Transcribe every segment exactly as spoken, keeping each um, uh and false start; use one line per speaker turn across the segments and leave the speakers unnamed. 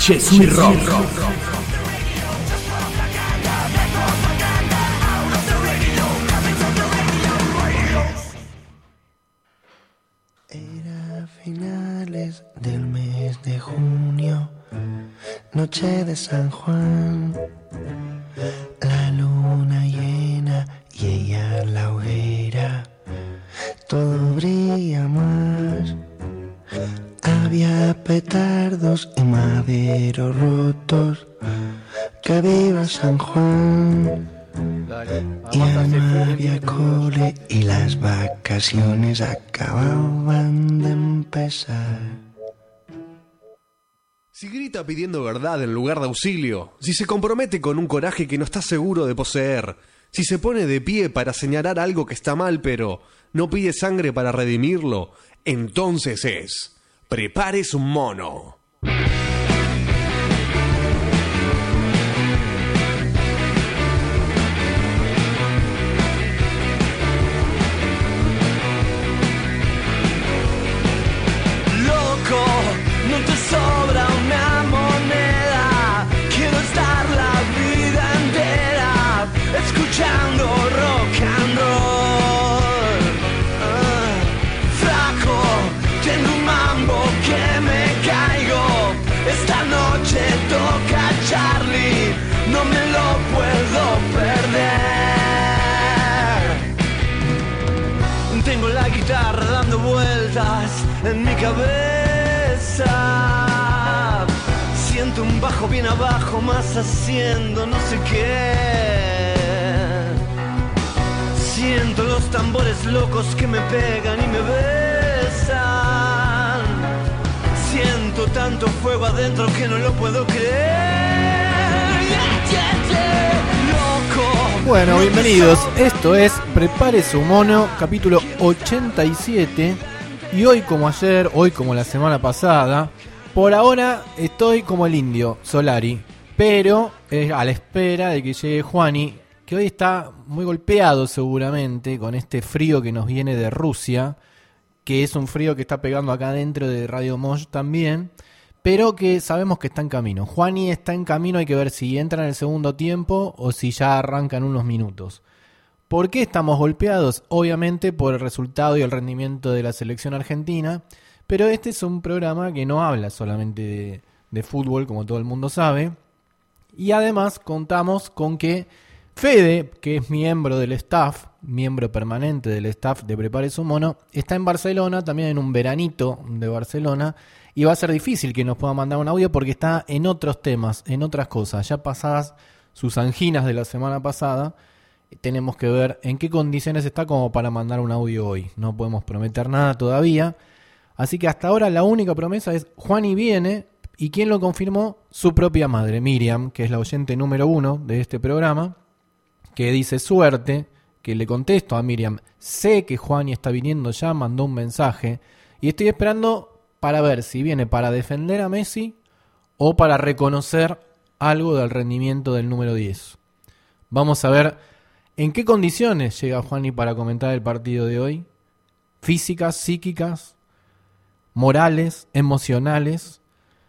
Jesuit Rock.
Era finales del mes de junio, noche de San Juan, la luna llena y ella en la hoguera, todo brilla más. Había petardos y maderos rotos, que viva San Juan. Ya no había cole y las vacaciones acababan de empezar.
Si grita pidiendo verdad en lugar de auxilio, si se compromete con un coraje que no está seguro de poseer, si se pone de pie para señalar algo que está mal pero no pide sangre para redimirlo, entonces es... Prepares un mono.
Loco, no te sobra una moneda. Quiero estar la vida entera escuchando rock and roll. Ah, flaco, tengo un mambo que me caigo. Esta noche toca Charlie, no me lo puedo perder. Tengo la guitarra dando vueltas en mi cabeza. Siento un bajo bien abajo, más haciendo no sé qué. Siento los tambores locos que me pegan y me besan. Siento tanto fuego adentro que no lo puedo creer. Yeah, yeah, yeah. Loco.
Bueno, bienvenidos. Esto es Prepare su mono, capítulo ochenta y siete. Y hoy como ayer, hoy como la semana pasada, por ahora estoy como el indio, Solari. Pero eh, a la espera de que llegue Juani, que hoy está muy golpeado seguramente con este frío que nos viene de Rusia, que es un frío que está pegando acá dentro de Radio Mosh también, pero que sabemos que está en camino. Juani está en camino, hay que ver si entra en el segundo tiempo o si ya arranca en unos minutos. ¿Por qué estamos golpeados? Obviamente por el resultado y el rendimiento de la selección argentina, pero este es un programa que no habla solamente de, de fútbol, como todo el mundo sabe, y además contamos con que Fede, que es miembro del staff, miembro permanente del staff de Prepare su mono, está en Barcelona, también en un veranito de Barcelona, y va a ser difícil que nos pueda mandar un audio porque está en otros temas, en otras cosas. Ya pasadas sus anginas de la semana pasada, tenemos que ver en qué condiciones está como para mandar un audio hoy. No podemos prometer nada todavía, así que hasta ahora la única promesa es Juani viene, y ¿quién lo confirmó? Su propia madre, Miriam, que es la oyente número uno de este programa, que dice suerte, que le contesto a Miriam, sé que Juani está viniendo ya, mandó un mensaje, y estoy esperando para ver si viene para defender a Messi o para reconocer algo del rendimiento del número diez. Vamos a ver en qué condiciones llega Juani para comentar el partido de hoy, físicas, psíquicas, morales, emocionales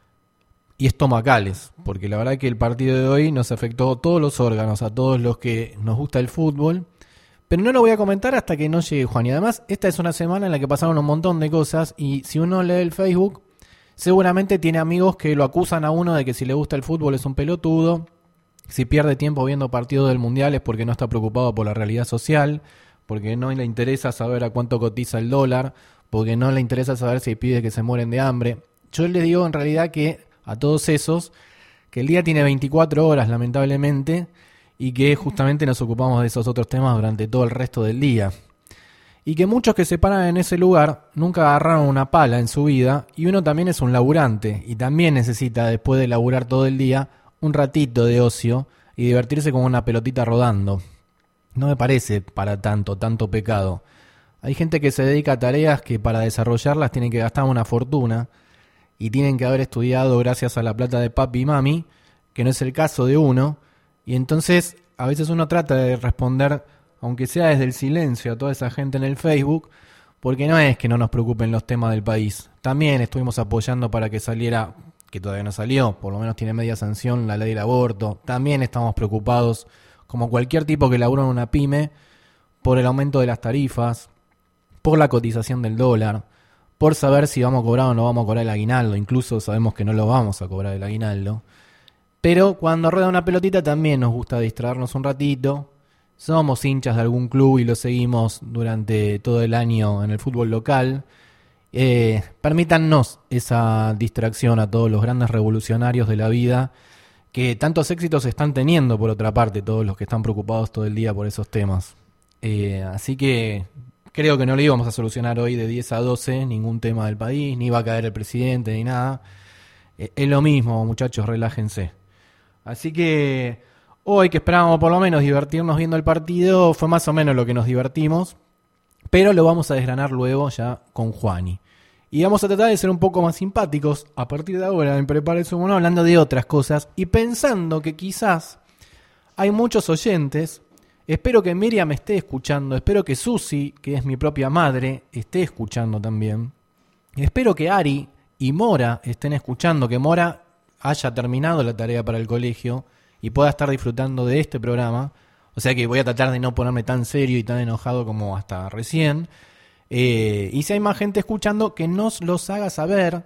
y estomacales, porque la verdad que el partido de hoy nos afectó a todos los órganos, a todos los que nos gusta el fútbol, pero no lo voy a comentar hasta que no llegue Juan. Y además, esta es una semana en la que pasaron un montón de cosas, y si uno lee el Facebook, seguramente tiene amigos que lo acusan a uno de que si le gusta el fútbol es un pelotudo, si pierde tiempo viendo partidos del Mundial es porque no está preocupado por la realidad social, porque no le interesa saber a cuánto cotiza el dólar, porque no le interesa saber si hay pibes que se mueren de hambre. Yo les digo en realidad que a todos esos, que el día tiene veinticuatro horas lamentablemente, y que justamente nos ocupamos de esos otros temas durante todo el resto del día. Y que muchos que se paran en ese lugar nunca agarraron una pala en su vida, y uno también es un laburante, y también necesita, después de laburar todo el día, un ratito de ocio y divertirse con una pelotita rodando. No me parece para tanto, tanto pecado. Hay gente que se dedica a tareas que para desarrollarlas tienen que gastar una fortuna, y tienen que haber estudiado gracias a la plata de papi y mami, que no es el caso de uno. Y entonces a veces uno trata de responder, aunque sea desde el silencio, a toda esa gente en el Facebook, porque no es que no nos preocupen los temas del país. También estuvimos apoyando para que saliera que todavía no salió, por lo menos tiene media sanción la ley del aborto. También estamos preocupados, como cualquier tipo que labura en una pyme, por el aumento de las tarifas, por la cotización del dólar, por saber si vamos a cobrar o no vamos a cobrar el aguinaldo. Incluso sabemos que no lo vamos a cobrar el aguinaldo. Pero cuando rueda una pelotita también nos gusta distraernos un ratito. Somos hinchas de algún club y lo seguimos durante todo el año en el fútbol local. Eh, permítannos esa distracción a todos los grandes revolucionarios de la vida, que tantos éxitos están teniendo, por otra parte, todos los que están preocupados todo el día por esos temas. Eh, así que creo que no le íbamos a solucionar hoy de diez a doce ningún tema del país, ni va a caer el presidente, ni nada. Eh, es lo mismo, muchachos, relájense. Así que hoy, que esperábamos por lo menos divertirnos viendo el partido, fue más o menos lo que nos divertimos, pero lo vamos a desgranar luego ya con Juani. Y vamos a tratar de ser un poco más simpáticos a partir de ahora en Prepárese Uno, hablando de otras cosas y pensando que quizás hay muchos oyentes. Espero que Miriam esté escuchando, espero que Susi, que es mi propia madre, esté escuchando también. Espero que Ari y Mora estén escuchando, que Mora haya terminado la tarea para el colegio y pueda estar disfrutando de este programa. O sea que voy a tratar de no ponerme tan serio y tan enojado como hasta recién. Eh, y si hay más gente escuchando, que nos los haga saber.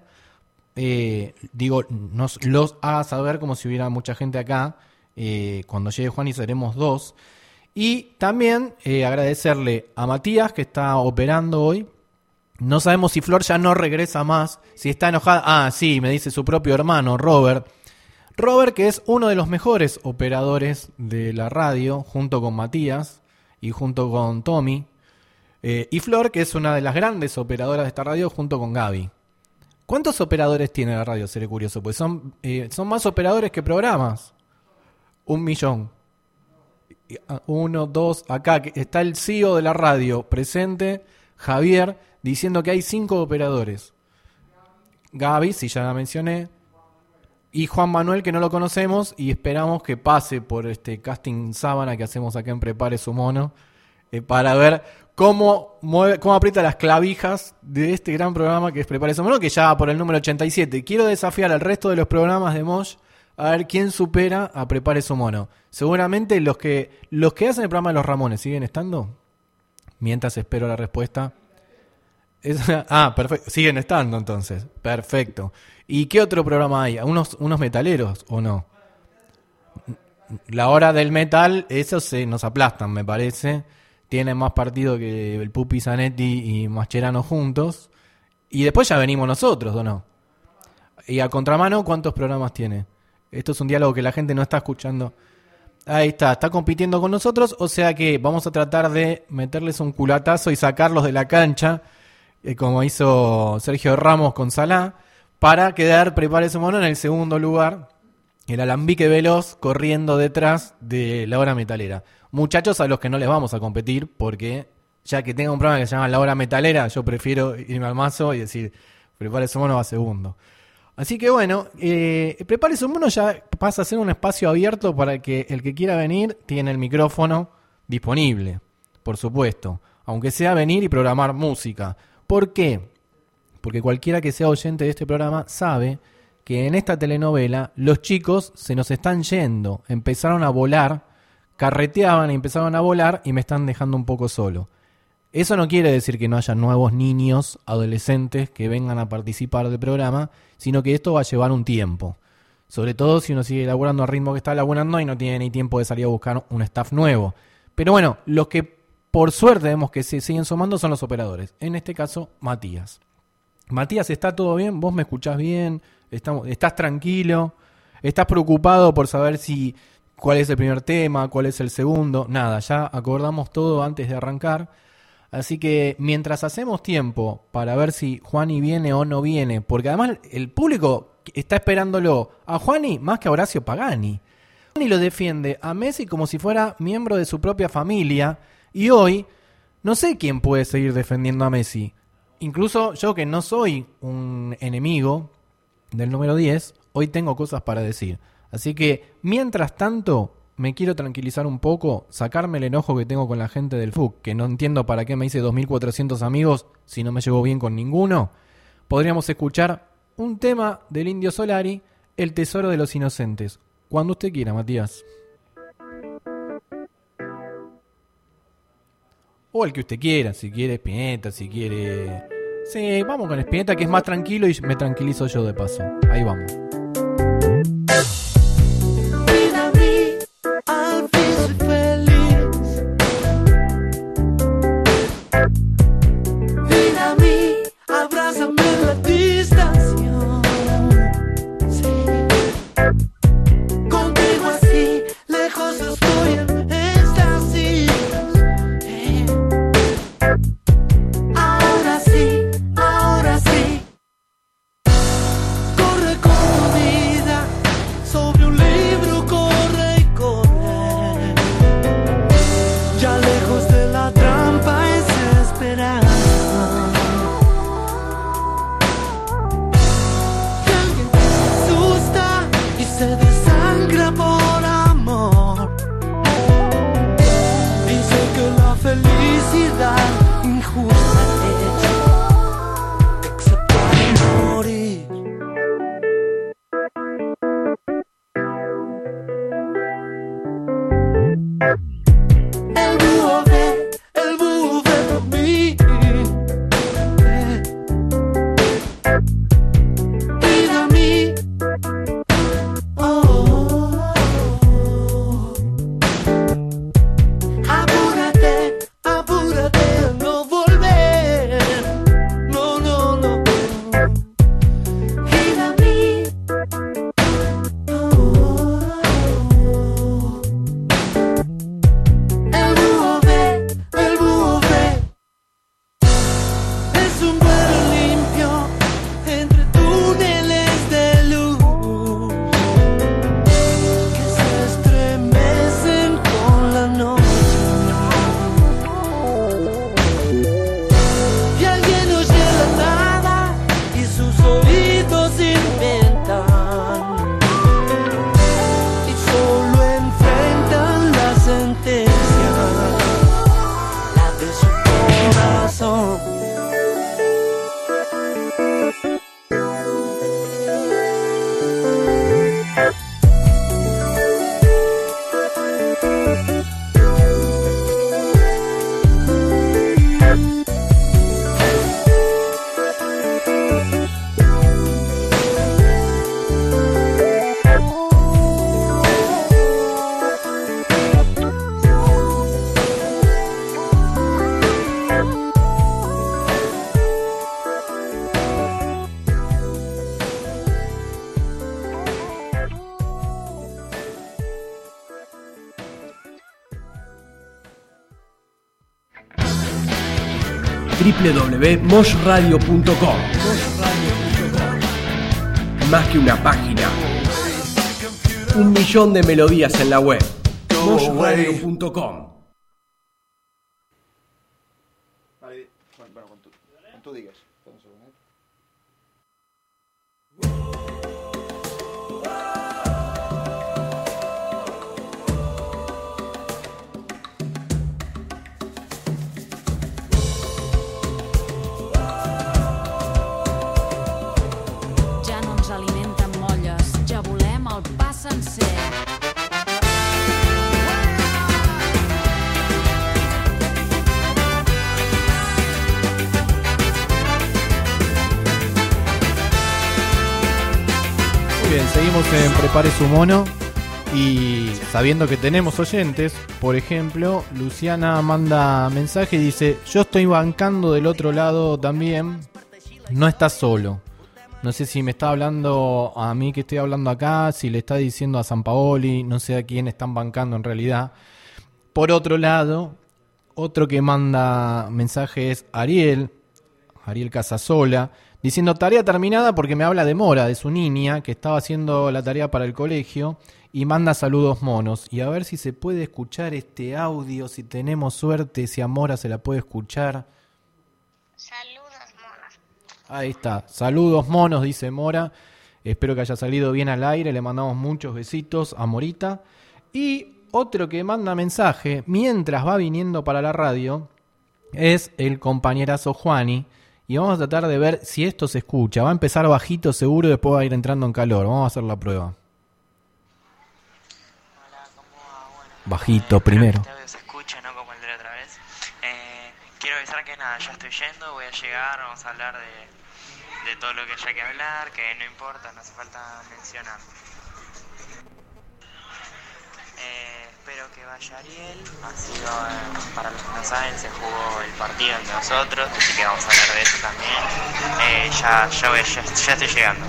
Eh, digo, nos los haga saber como si hubiera mucha gente acá. Eh, cuando llegue Juan y seremos dos. Y también eh, agradecerle a Matías, que está operando hoy. No sabemos si Flor ya no regresa más, si está enojada. Ah, sí, me dice su propio hermano, Robert. Robert, que es uno de los mejores operadores de la radio, junto con Matías y junto con Tommy. Eh, y Flor, que es una de las grandes operadoras de esta radio, junto con Gaby. ¿Cuántos operadores tiene la radio? Seré curioso, pues son, eh, son más operadores que programas. Un millón. Uno, dos, acá que está el C E O de la radio presente, Javier, diciendo que hay cinco operadores. Gaby, si ya la mencioné, y Juan Manuel, que no lo conocemos y esperamos que pase por este casting sábana que hacemos acá en Prepare Su Mono, eh, para ver cómo mueve, cómo aprieta las clavijas de este gran programa que es Prepare Su Mono, que ya va por el número ochenta y siete. Quiero desafiar al resto de los programas de Mosh a ver quién supera a Prepare Su Mono. Seguramente los que los que hacen el programa de los Ramones siguen estando. Mientras espero la respuesta. Es, ah, perfecto. Siguen estando entonces. Perfecto. ¿Y qué otro programa hay? ¿Unos, unos metaleros o no? La hora del metal, esos se nos aplastan, me parece. Tienen más partido que el Pupi Zanetti y Mascherano juntos. Y después ya venimos nosotros, ¿o no? Y a contramano, ¿cuántos programas tiene? Esto es un diálogo que la gente no está escuchando. Ahí está, está compitiendo con nosotros, o sea que vamos a tratar de meterles un culatazo y sacarlos de la cancha, eh, como hizo Sergio Ramos con Salah, para quedar, Prepárese Mono, en el segundo lugar, el alambique veloz corriendo detrás de la hora metalera. Muchachos a los que no les vamos a competir, porque ya que tenga un programa que se llama La Hora Metalera, yo prefiero irme al mazo y decir, Prepárese Mono va segundo. Así que bueno, eh, Prepárese Mono ya pasa a ser un espacio abierto para que el que quiera venir tiene el micrófono disponible, por supuesto, aunque sea venir y programar música. ¿Por qué? Porque cualquiera que sea oyente de este programa sabe que en esta telenovela los chicos se nos están yendo, empezaron a volar, carreteaban y empezaron a volar y me están dejando un poco solo. Eso no quiere decir que no haya nuevos niños, adolescentes que vengan a participar del programa, sino que esto va a llevar un tiempo. Sobre todo si uno sigue laburando al ritmo que está laburando y no tiene ni tiempo de salir a buscar un staff nuevo. Pero bueno, los que por suerte vemos que se siguen sumando son los operadores. En este caso, Matías. Matías, ¿está todo bien? ¿Vos me escuchás bien? ¿Estamos, ¿Estás tranquilo? ¿Estás preocupado por saber si cuál es el primer tema, cuál es el segundo? Nada, ya acordamos todo antes de arrancar. Así que mientras hacemos tiempo para ver si Juani viene o no viene, porque además el público está esperándolo a Juani más que a Horacio Pagani. Juani lo defiende a Messi como si fuera miembro de su propia familia y hoy no sé quién puede seguir defendiendo a Messi. Incluso yo, que no soy un enemigo del número diez, hoy tengo cosas para decir. Así que mientras tanto me quiero tranquilizar un poco, sacarme el enojo que tengo con la gente del F U C, que no entiendo para qué me hice dos mil cuatrocientos amigos si no me llevo bien con ninguno. Podríamos escuchar un tema del Indio Solari, El Tesoro de los Inocentes. Cuando usted quiera, Matías. O el que usted quiera, si quiere Spinetta, si quiere... Sí, vamos con Spinetta, que es más tranquilo y me tranquilizo yo de paso. Ahí vamos.
Al fin soy feliz. Ven a mí, abrázame en la distancia. Sí. Contigo así, lejos estoy en éxtasis. Eh. Ahora sí, ahora sí. Corre con tu vida sobre un libro, corre y corre. Ya lejos de la trampa es esperanza. Que alguien se asusta y se desangra por amor. Dice que la felicidad injusta es, excepto al morir. El búho ve, el búho ve por mí. Eh. Y a mí. Oh. Apúrate, apúrate a no volver. No, no, no. Y a mí. Oh. El búho ve, el búho ve. Es un vuelo limpio entre túneles de luz que se estremecen con la noche. Y alguien oye la nada y sus oídos inventan y solo enfrentan la sentencia, la de su corazón.
doble u doble u doble u punto mosh radio punto com. Más que una página, un millón de melodías en la web. mosh radio punto com.
Vale, bueno, bueno, cuando tú, cuando tú digas.
Ja no ens alimenten molles, ja volem el pa sencer.
Muy bien, seguimos en Prepare su mono. Y sabiendo que tenemos oyentes, por ejemplo, Luciana manda mensaje y dice: yo estoy bancando del otro lado también, no estás solo. No sé si me está hablando a mí que estoy hablando acá, si le está diciendo a Sampaoli, no sé a quién están bancando en realidad. Por otro lado, otro que manda mensaje es Ariel, Ariel Casasola, diciendo: tarea terminada, porque me habla de Mora, de su niña, que estaba haciendo la tarea para el colegio, y manda saludos monos. Y a ver si se puede escuchar este audio, si tenemos suerte, si a Mora se la puede escuchar.
Saludos, monos.
Ahí está, saludos monos, dice Mora. Espero que haya salido bien al aire, le mandamos muchos besitos a Morita. Y otro que manda mensaje mientras va viniendo para la radio es el compañerazo Juani. y vamos a tratar de ver si esto se escucha. Va a empezar bajito seguro y después va a ir entrando en calor. Vamos a hacer la prueba.
Hola, ¿cómo va? Bueno,
bajito
eh,
primero.
Espero que este audio se escuche, no como el de la otra vez. Eh, quiero avisar que nada, ya estoy yendo, voy a llegar, vamos a hablar de, de todo lo que haya que hablar, que no importa, no hace falta mencionar. Eh, espero que vaya Ariel. Ha sido, eh, para los que no saben, se jugó el partido entre nosotros, así que vamos a hablar de eso también. Eh, ya, ya, voy, ya, ya estoy llegando.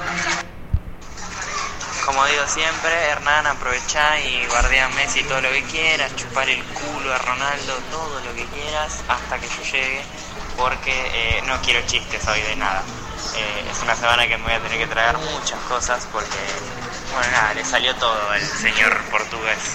Como digo siempre, Hernán, aprovechá y guardea a Messi todo lo que quieras, chupar el culo a Ronaldo, todo lo que quieras, hasta que yo llegue, porque eh, no quiero chistes hoy de nada. Eh, es una semana que me voy a tener que tragar muchas cosas porque... Bueno, nada, le salió todo al señor portugués.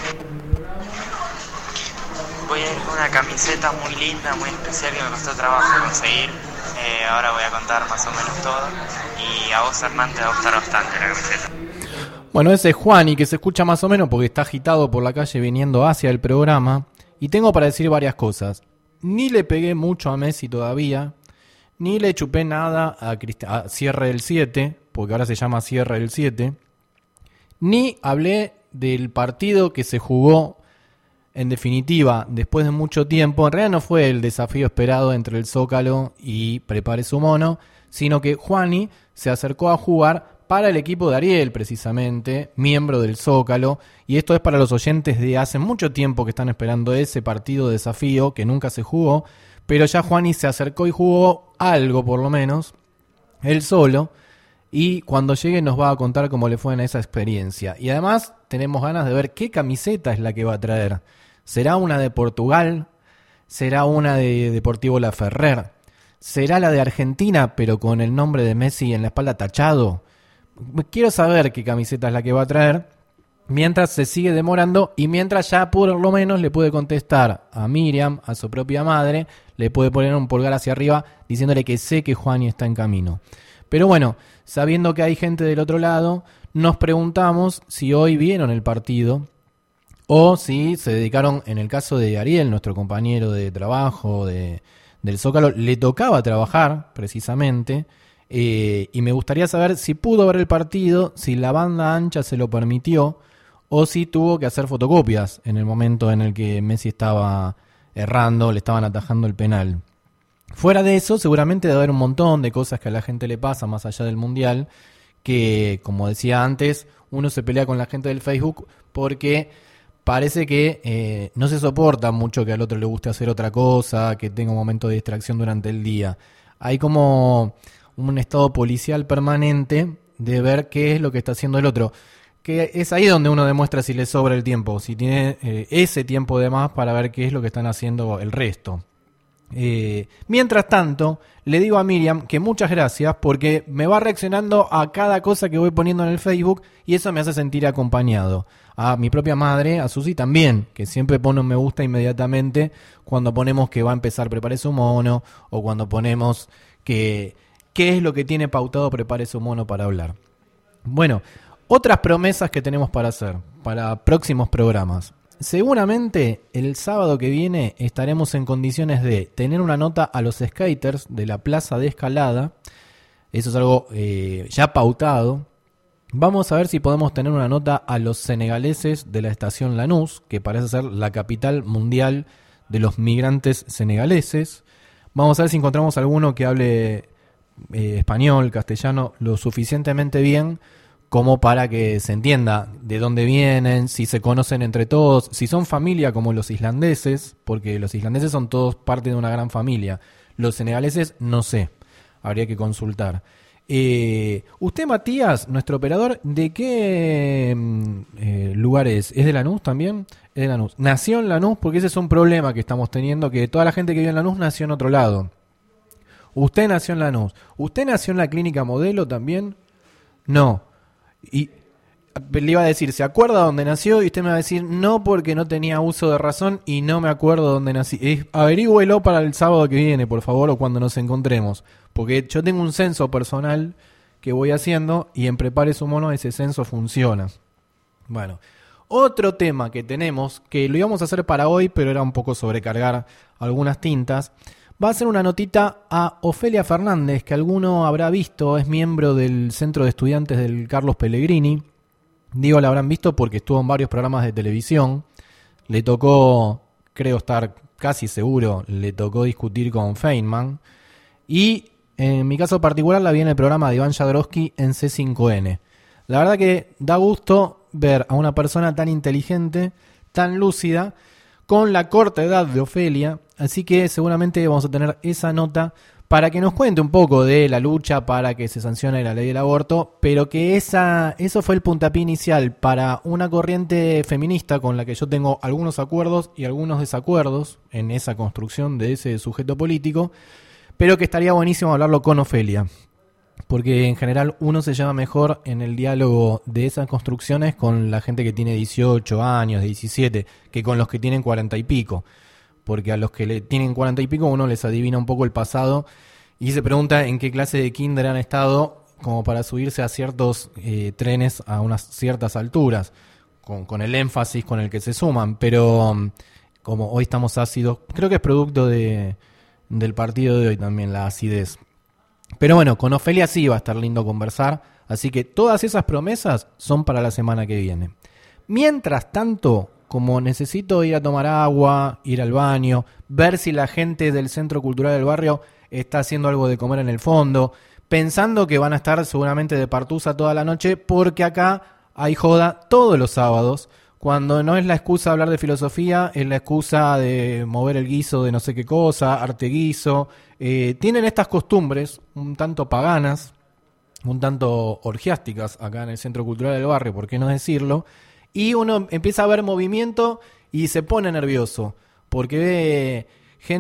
Voy a ir con una camiseta muy linda, muy especial que me costó trabajo conseguir. Eh, ahora voy a contar más o menos todo. Y a vos, Hernán, te va a gustar bastante la camiseta.
Bueno, ese es Juani, que se escucha más o menos porque está agitado por la calle viniendo hacia el programa. Y tengo para decir varias cosas. Ni le pegué mucho a Messi todavía. Ni le chupé nada a, Crist- a Cierre del siete, porque ahora se llama Cierre del siete. Ni hablé del partido que se jugó, en definitiva, después de mucho tiempo. En realidad no fue el desafío esperado entre el Zócalo y Prepare su Mono, sino que Juani se acercó a jugar para el equipo de Ariel, precisamente, miembro del Zócalo. Y esto es para los oyentes de hace mucho tiempo que están esperando ese partido de desafío que nunca se jugó. Pero ya Juani se acercó y jugó algo, por lo menos, él solo. Y cuando llegue nos va a contar cómo le fue en esa experiencia. Y además tenemos ganas de ver qué camiseta es la que va a traer. ¿Será una de Portugal? ¿Será una de Deportivo La Ferrer? ¿Será la de Argentina pero con el nombre de Messi en la espalda tachado? Quiero saber qué camiseta es la que va a traer. Mientras se sigue demorando y mientras ya por lo menos le puede contestar a Miriam, a su propia madre, le puede poner un pulgar hacia arriba diciéndole que sé que Juani está en camino. Pero bueno, sabiendo que hay gente del otro lado, nos preguntamos si hoy vieron el partido o si se dedicaron, en el caso de Ariel, nuestro compañero de trabajo de, del Zócalo, le tocaba trabajar precisamente, eh, y me gustaría saber si pudo ver el partido, si la banda ancha se lo permitió o si tuvo que hacer fotocopias en el momento en el que Messi estaba errando, le estaban atajando el penal. Fuera de eso, seguramente debe haber un montón de cosas que a la gente le pasa más allá del Mundial, que, como decía antes, uno se pelea con la gente del Facebook porque parece que eh, no se soporta mucho que al otro le guste hacer otra cosa, que tenga un momento de distracción durante el día. Hay como un estado policial permanente de ver qué es lo que está haciendo el otro, que es ahí donde uno demuestra si le sobra el tiempo, si tiene eh, ese tiempo de más para ver qué es lo que están haciendo el resto. Eh, mientras tanto, le digo a Miriam que muchas gracias porque me va reaccionando a cada cosa que voy poniendo en el Facebook y eso me hace sentir acompañado. A mi propia madre, a Susi también, que siempre pone un me gusta inmediatamente cuando ponemos que va a empezar Prepare su Mono o cuando ponemos que qué es lo que tiene pautado Prepare su Mono para hablar. Bueno, otras promesas que tenemos para hacer para próximos programas. Seguramente el sábado que viene estaremos en condiciones de tener una nota a los skaters de la plaza de Escalada. Eso es algo eh, ya pautado. Vamos a ver si podemos tener una nota a los senegaleses de la estación Lanús, que parece ser la capital mundial de los migrantes senegaleses. Vamos a ver si encontramos alguno que hable eh, español, castellano, lo suficientemente bien como para que se entienda de dónde vienen, si se conocen entre todos, si son familia como los islandeses, porque los islandeses son todos parte de una gran familia. Los senegaleses, no sé, habría que consultar. Eh, usted, Matías, nuestro operador, ¿de qué eh, lugar es? ¿Es de Lanús también? Es de Lanús. ¿Nació en Lanús? Porque ese es un problema que estamos teniendo, que toda la gente que vive en Lanús nació en otro lado. ¿Usted nació en Lanús? ¿Usted nació en la clínica Modelo también? No. Y le iba a decir, ¿se acuerda dónde nació? Y usted me va a decir, no, porque no tenía uso de razón y no me acuerdo dónde nací. Eh, averígüelo para el sábado que viene, por favor, o cuando nos encontremos. Porque yo tengo un censo personal que voy haciendo y en Prepare su Mono ese censo funciona. Bueno, otro tema que tenemos, que lo íbamos a hacer para hoy, pero era un poco sobrecargar algunas tintas. va a hacer una notita a Ofelia Fernández, que alguno habrá visto, es miembro del Centro de Estudiantes del Carlos Pellegrini. Digo, la habrán visto porque estuvo en varios programas de televisión. Le tocó, creo estar casi seguro, le tocó discutir con Feynman. Y en mi caso particular la vi en el programa de Iván Jadrowski en C cinco N. La verdad que da gusto ver a una persona tan inteligente, tan lúcida, con la corta edad de Ofelia. Así que seguramente vamos a tener esa nota para que nos cuente un poco de la lucha para que se sancione la ley del aborto, pero que esa, eso fue el puntapié inicial para una corriente feminista con la que yo tengo algunos acuerdos y algunos desacuerdos en esa construcción de ese sujeto político, pero que estaría buenísimo hablarlo con Ofelia, porque en general uno se lleva mejor en el diálogo de esas construcciones con la gente que tiene dieciocho años, diecisiete, que con los que tienen cuarenta y pico. Porque a los que le tienen cuarenta y pico uno les adivina un poco el pasado y se pregunta en qué clase de kinder han estado como para subirse a ciertos eh, trenes a unas ciertas alturas, con, con el énfasis con el que se suman. Pero um, como hoy estamos ácidos, creo que es producto de, del partido de hoy también, la acidez. Pero bueno, con Ofelia sí va a estar lindo conversar, así que todas esas promesas son para la semana que viene. Mientras tanto, como necesito ir a tomar agua, ir al baño, ver si la gente del Centro Cultural del Barrio está haciendo algo de comer en el fondo, pensando que van a estar seguramente de partusa toda la noche, porque acá hay joda todos los sábados, cuando no es la excusa de hablar de filosofía, es la excusa de mover el guiso de no sé qué cosa, arte guiso. Eh, tienen estas costumbres un tanto paganas, un tanto orgiásticas acá en el Centro Cultural del Barrio, ¿por qué no decirlo? Y uno empieza a ver movimiento y se pone nervioso, porque ve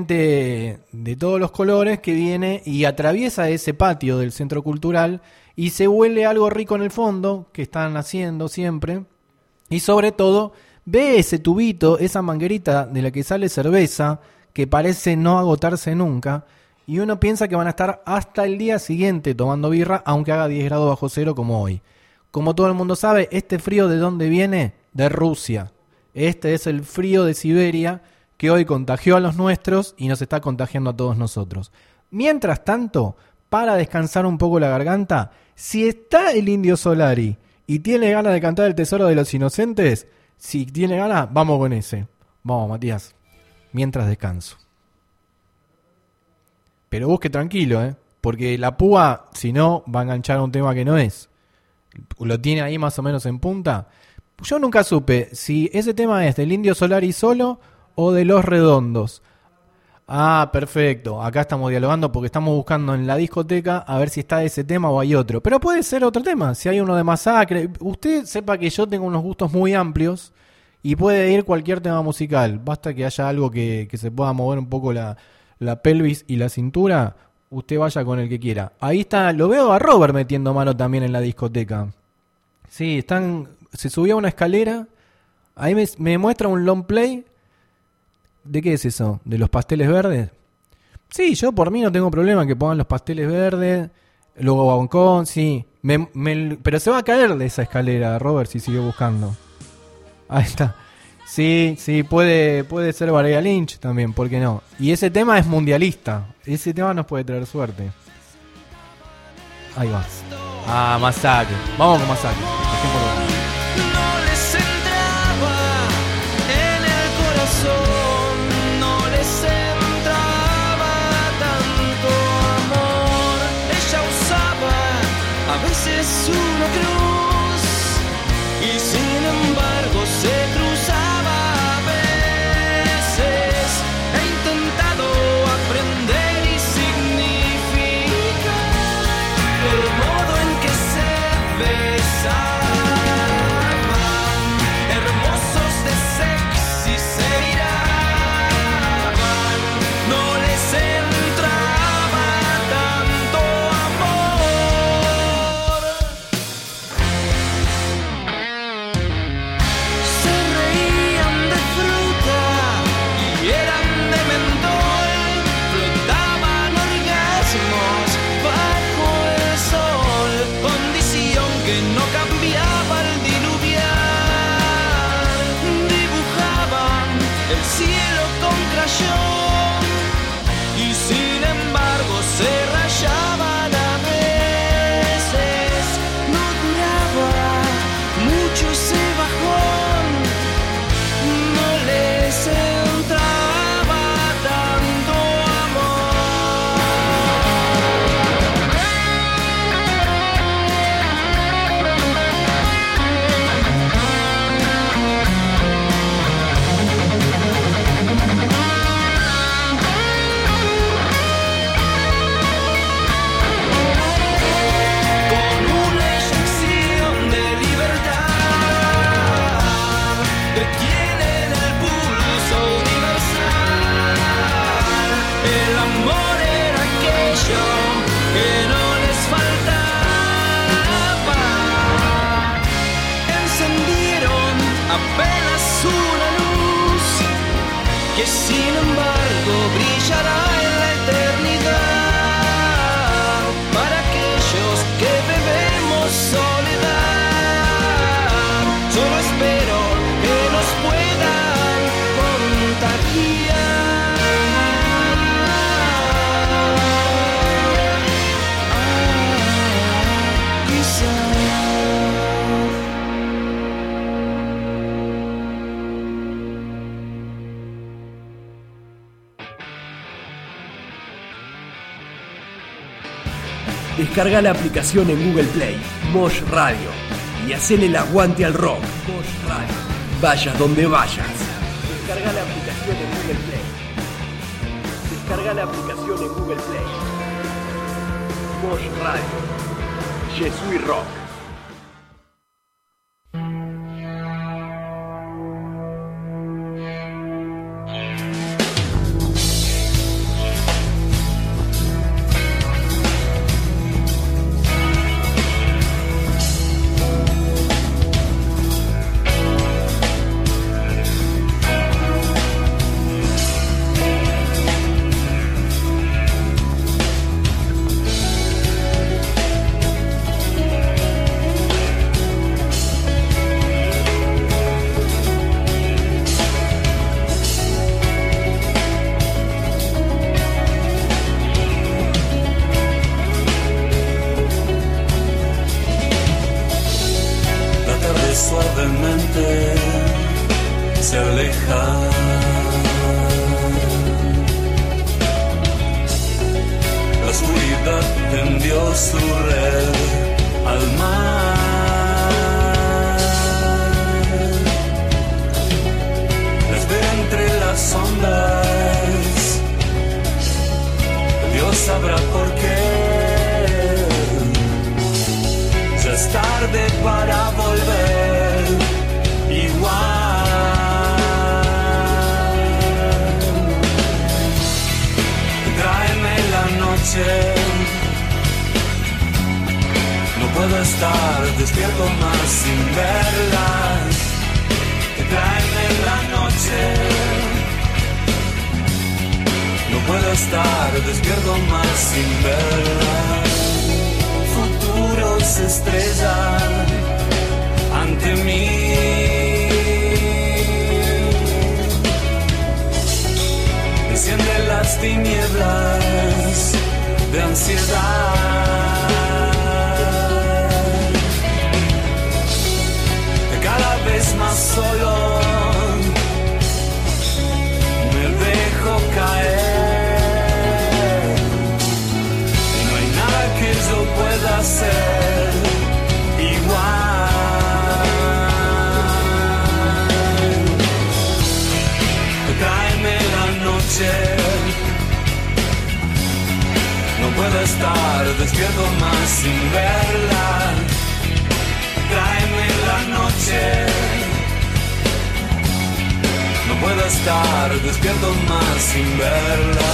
gente de todos los colores que viene y atraviesa ese patio del centro cultural y se huele algo rico en el fondo, que están haciendo siempre, y sobre todo ve ese tubito, esa manguerita de la que sale cerveza, que parece no agotarse nunca, y uno piensa que van a estar hasta el día siguiente tomando birra, aunque haga diez grados bajo cero como hoy. Como todo el mundo sabe, este frío ¿de dónde viene? De Rusia. Este es el frío de Siberia que hoy contagió a los nuestros y nos está contagiando a todos nosotros. Mientras tanto, para descansar un poco la garganta, si está el Indio Solari y tiene ganas de cantar el Tesoro de los Inocentes, si tiene ganas, vamos con ese. Vamos, Matías. Mientras descanso. Pero busque tranquilo, ¿eh? Porque la púa, si no, va a enganchar a un tema que no es. Lo tiene ahí más o menos en punta. Yo nunca supe si ese tema es del Indio Solari solo o de Los Redondos. Ah, perfecto. Acá estamos dialogando porque estamos buscando en la discoteca a ver si está ese tema o hay otro. Pero puede ser otro tema. Si hay uno de Masacre. Usted sepa que yo tengo unos gustos muy amplios y puede ir cualquier tema musical. Basta que haya algo que, que se pueda mover un poco la, la pelvis y la cintura. Usted vaya con el que quiera. Ahí está, lo veo a Robert metiendo mano también en la discoteca. Sí, están, se subió a una escalera. Ahí me, me muestra un long play. ¿De qué es eso? ¿De los pasteles verdes? Sí, yo por mí no tengo problema que pongan los pasteles verdes. Luego Boncón, sí. Me, me, pero se va a caer de esa escalera, Robert, si sigue buscando. Ahí está. Sí, sí, puede, puede ser Varela Lynch también, ¿por qué no? Y ese tema es mundialista. Ese tema nos puede traer suerte. Ahí va. Ah, Masacre. Vamos con Masacre.
No les entraba en el corazón, no les entraba tanto amor. Ella usaba a veces una cruz y sin embargo se cruzaba a veces. He intentado aprender y significar el modo en que se besa. apenas una luz que sin embargo brillará en la eternidad para aquellos que bebemos soledad. Solo espero que nos puedan contagiar.
Descarga la aplicación en Google Play, Mosh Radio, y hacele el aguante al rock. Mosh Radio. Vayas donde vayas. Descarga la aplicación en Google Play. Descarga la aplicación en Google Play. Mosh Radio. Je suis rock.
Se aleja. La oscuridad tendió su red al mar. La espera entre las ondas. Dios sabrá por qué. Ya es tarde para volver igual. No puedo estar despierto más sin verla. Tráeme la noche. No puedo estar despierto más sin verla. Futuros se estrellan ante mí. Enciende las tinieblas de ansiedad. Cada vez más solo me dejo caer. No hay nada que yo pueda hacer igual. Tráeme la noche. No puedo estar despierto más sin verla. Tráeme la noche. No puedo estar despierto más sin verla.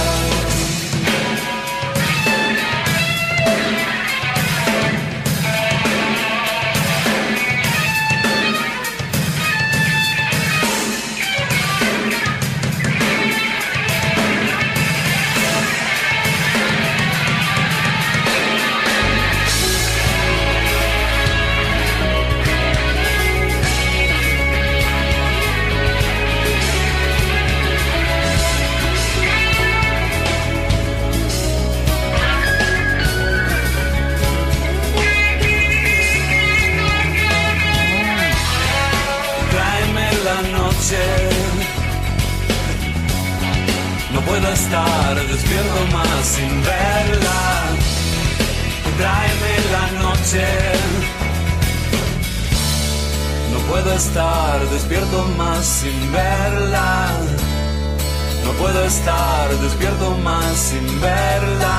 No puedo estar despierto más sin verla. Tráeme la noche. No puedo estar despierto más sin verla. No puedo estar despierto más sin verla.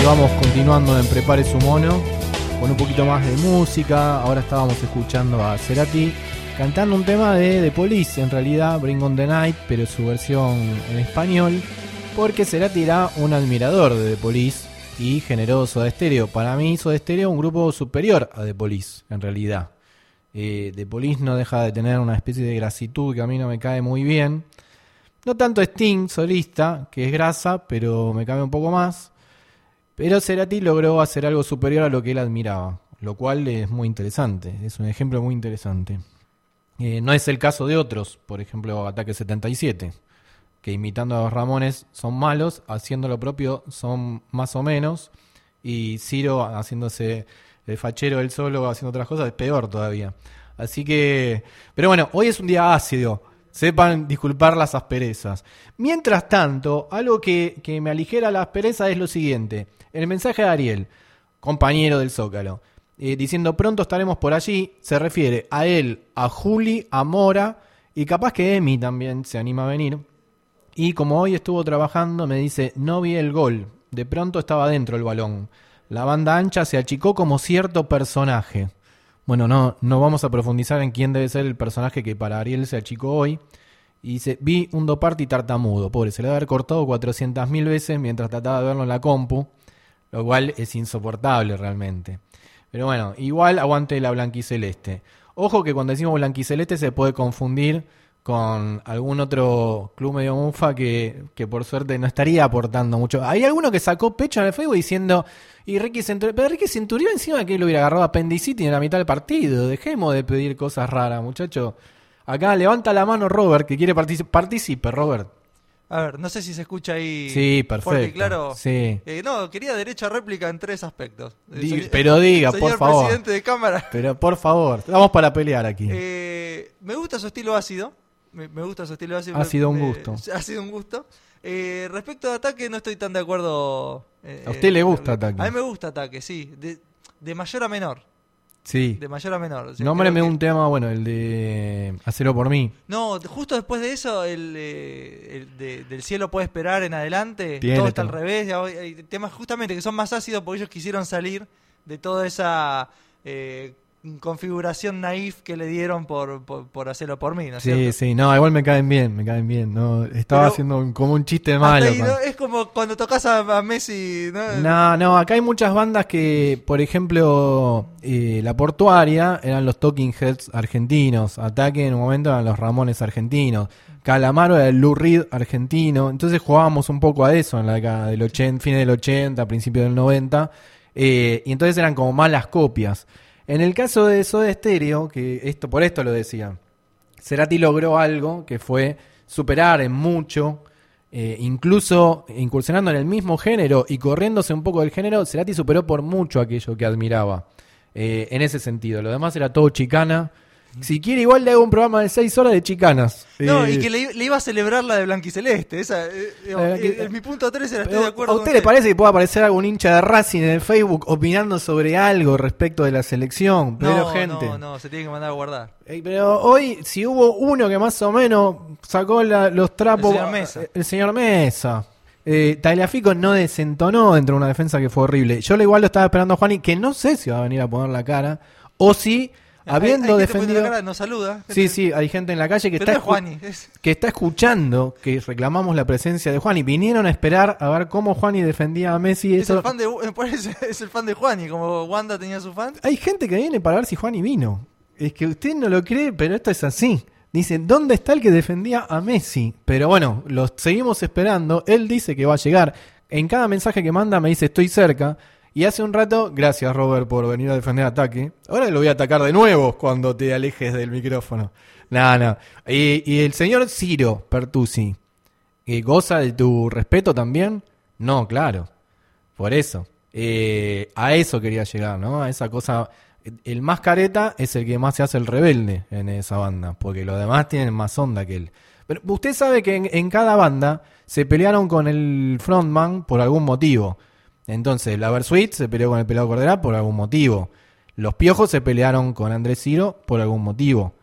Y vamos continuando en Prepare su mono con un poquito más de música. Ahora estábamos escuchando a Cerati cantando un tema de The Police, en realidad Bring on the Night, pero su versión en español, porque Cerati era un admirador de The Police y generó Soda Stereo. Para mí Soda Stereo es un grupo superior a The Police, en realidad. Eh, The Police no deja de tener una especie de grasitud que a mí no me cae muy bien. No tanto Sting, solista, que es grasa, pero me cabe un poco más. Pero Cerati logró hacer algo superior a lo que él admiraba, lo cual es muy interesante, es un ejemplo muy interesante. Eh, no es el caso de otros, por ejemplo Ataque setenta y siete, que imitando a los Ramones son malos, haciendo lo propio son más o menos, y Ciro haciéndose el fachero él solo, haciendo otras cosas, es peor todavía. Así que, pero bueno, hoy es un día ácido, sepan disculpar las asperezas. Mientras tanto, algo que, que me aligera la aspereza es lo siguiente. El mensaje de Ariel, compañero del Zócalo, eh, diciendo pronto estaremos por allí, se refiere a él, a Juli, a Mora y capaz que Emi también se anima a venir. Y como hoy estuvo trabajando, me dice, no vi el gol, de pronto estaba dentro el balón. La banda ancha se achicó como cierto personaje. Bueno, no, no vamos a profundizar en quién debe ser el personaje que para Ariel se achicó hoy. Y dice, vi un Doparty tartamudo, pobre, se le debe haber cortado cuatrocientas mil veces mientras trataba de verlo en la compu, lo cual es insoportable realmente. Pero bueno, igual aguante la blanquiceleste. Ojo que cuando decimos blanquiceleste se puede confundir con algún otro club medio mufa que, que por suerte no estaría aportando mucho. Hay alguno que sacó pecho en el Facebook diciendo, y Ricky Centurión, pero Ricky Centurión encima que lo hubiera agarrado apendicitis en la mitad del partido. Dejemos de pedir cosas raras, muchachos. Acá levanta la mano Robert, que quiere participar. Participe, Robert.
A ver, no sé si se escucha ahí.
Sí, perfecto.
Fuerte y claro.
Sí.
Eh, no, quería derecho a réplica en tres aspectos.
Di,
Soy,
pero diga, por
señor
favor.
Presidente de Cámara.
Pero por favor, vamos para pelear aquí.
Eh, me gusta su estilo ácido. Me, me gusta su estilo ácido.
Ha sido un
me,
gusto.
Ha sido un gusto. Eh, respecto a Ataque, no estoy tan de acuerdo. Eh,
¿A usted le gusta
eh,
Ataque?
A mí me gusta Ataque, sí. De, de mayor a menor.
Sí.
De mayor a menor. O sea,
nómbreme
creo que...
un tema, bueno, el de Hacelo por mí.
No, justo después de eso, el, eh, el de, del cielo puede esperar en adelante.
Tiene
todo está
todo.
al revés. Hay, hay temas justamente que son más ácidos porque ellos quisieron salir de toda esa eh, configuración naif que le dieron por, por, por hacerlo por mí, ¿no es
Sí,
cierto?
sí, no, igual me caen bien, me caen bien. No, estaba
Pero
haciendo un- como un chiste
Hasta
malo.
ahí,
con-
¿no? Es como cuando tocas a, a Messi, ¿no?
No, no, acá hay muchas bandas que, por ejemplo, eh, La Portuaria eran los Talking Heads argentinos, Ataque en un momento eran los Ramones argentinos, Calamaro era el Lou Reed argentino, entonces jugábamos un poco a eso en la década del ochenta, fines del ochenta, principios del noventa, eh, y entonces eran como malas copias. En el caso de Soda Stereo, que esto por esto lo decía, Cerati logró algo que fue superar en mucho, eh, incluso incursionando en el mismo género y corriéndose un poco del género, Cerati superó por mucho aquello que admiraba, eh, en ese sentido. Lo demás era todo chicana. Si quiere igual le hago un programa de seis horas de chicanas.
No,
Eh,
y que le, le iba a celebrar la de Blanquiceleste. Esa, eh, digamos,
Eh, que-
en mi punto tres era, estoy
Pero,
de acuerdo
¿a
con
usted le parece que pueda aparecer algún hincha de Racing en el Facebook opinando sobre algo respecto de la selección? Pero
No,
gente.
no, no, se tiene que mandar a guardar.
Eh, Pero hoy, si hubo uno que más o menos sacó la- los trapos,
El señor Mesa.
eh, el señor Mesa. Eh, Tagliafico no desentonó dentro de una defensa que fue horrible. Yo lo igual lo estaba esperando a Juani, que no sé si va a venir a poner la cara, o si, habiendo
Hay- hay gente
defendido...
poniendo la cara, nos saluda.
Sí, sí, hay gente en la calle que
Pero
está,
no es Juani, es-
que está escuchando que reclamamos la presencia de Juani. Vinieron a esperar a ver cómo Juani defendía a Messi.
Es
Eso...
el fan de me parece- es el fan de Juani, como Wanda tenía su fan.
Hay gente que viene para ver si Juani vino. Es que usted no lo cree, pero esto es así. Dicen, ¿dónde está el que defendía a Messi? Pero bueno, los seguimos esperando. Él dice que va a llegar. En cada mensaje que manda me dice, estoy cerca. Y hace un rato, gracias Robert por venir a defender Ataque. Ahora lo voy a atacar de nuevo cuando te alejes del micrófono. No, no. Y, y el señor Ciro Pertusi, ¿que goza de tu respeto también? No, claro. Por eso. Eh, a eso quería llegar, ¿no? A esa cosa. El más careta es el que más se hace el rebelde en esa banda, porque los demás tienen más onda que él. Pero usted sabe que en, en cada banda se pelearon con el frontman por algún motivo. Entonces, la Versuit se peleó con el Pelado Cordera por algún motivo. Los Piojos se pelearon con Andrés Ciro por algún motivo.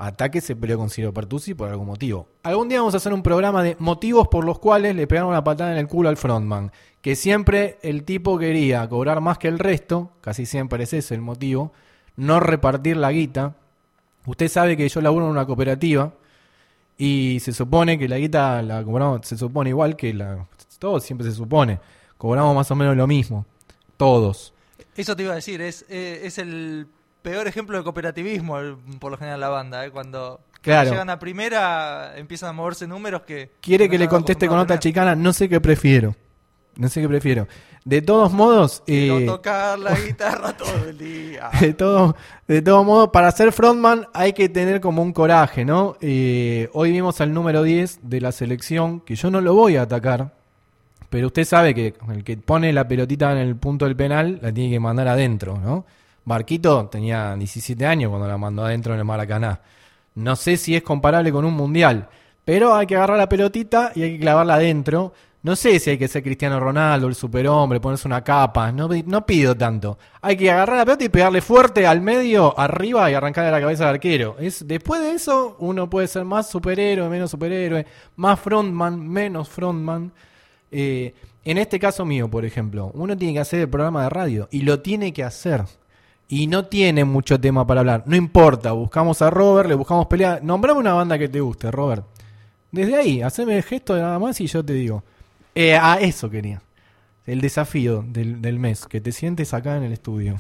Ataque se peleó con Ciro Pertusi por algún motivo. Algún día vamos a hacer un programa de motivos por los cuales le pegaron una patada en el culo al frontman. Que siempre el tipo quería cobrar más que el resto, casi siempre es ese el motivo, no repartir la guita. Usted sabe que yo laburo en una cooperativa y se supone que la guita la cobramos, se supone igual que la... Todo siempre se supone. Cobramos más o menos lo mismo. Todos.
Eso te iba a decir, es, eh, es el peor ejemplo de cooperativismo el, por lo general la banda, ¿eh? Cuando,
claro.
cuando llegan a primera empiezan a moverse números que...
Quiere
no
que le conteste con otra chicana, no sé qué prefiero. No sé qué prefiero. De todos modos...
Quiero
eh,
tocar la guitarra todo el día.
De todo, de todo modo, para ser frontman hay que tener como un coraje, ¿no? Eh, hoy vimos al número diez de la selección, que yo no lo voy a atacar, pero usted sabe que el que pone la pelotita en el punto del penal la tiene que mandar adentro, ¿no? Barquito tenía diecisiete años cuando la mandó adentro en el Maracaná. No sé si es comparable con un mundial, pero hay que agarrar la pelotita y hay que clavarla adentro. No sé si hay que ser Cristiano Ronaldo, el superhombre, ponerse una capa, no, no pido tanto. Hay que agarrar la pelota y pegarle fuerte al medio, arriba y arrancarle la cabeza al arquero. Es, después de eso, uno puede ser más superhéroe, menos superhéroe, más frontman, menos frontman. Eh, en este caso mío, por ejemplo, uno tiene que hacer el programa de radio y lo tiene que hacer. Y no tiene mucho tema para hablar. No importa, buscamos a Robert, le buscamos pelea. Nombrame una banda que te guste, Robert. Desde ahí, haceme el gesto de nada más y yo te digo. Eh, a eso quería. El desafío del, del mes, que te sientes acá en el estudio.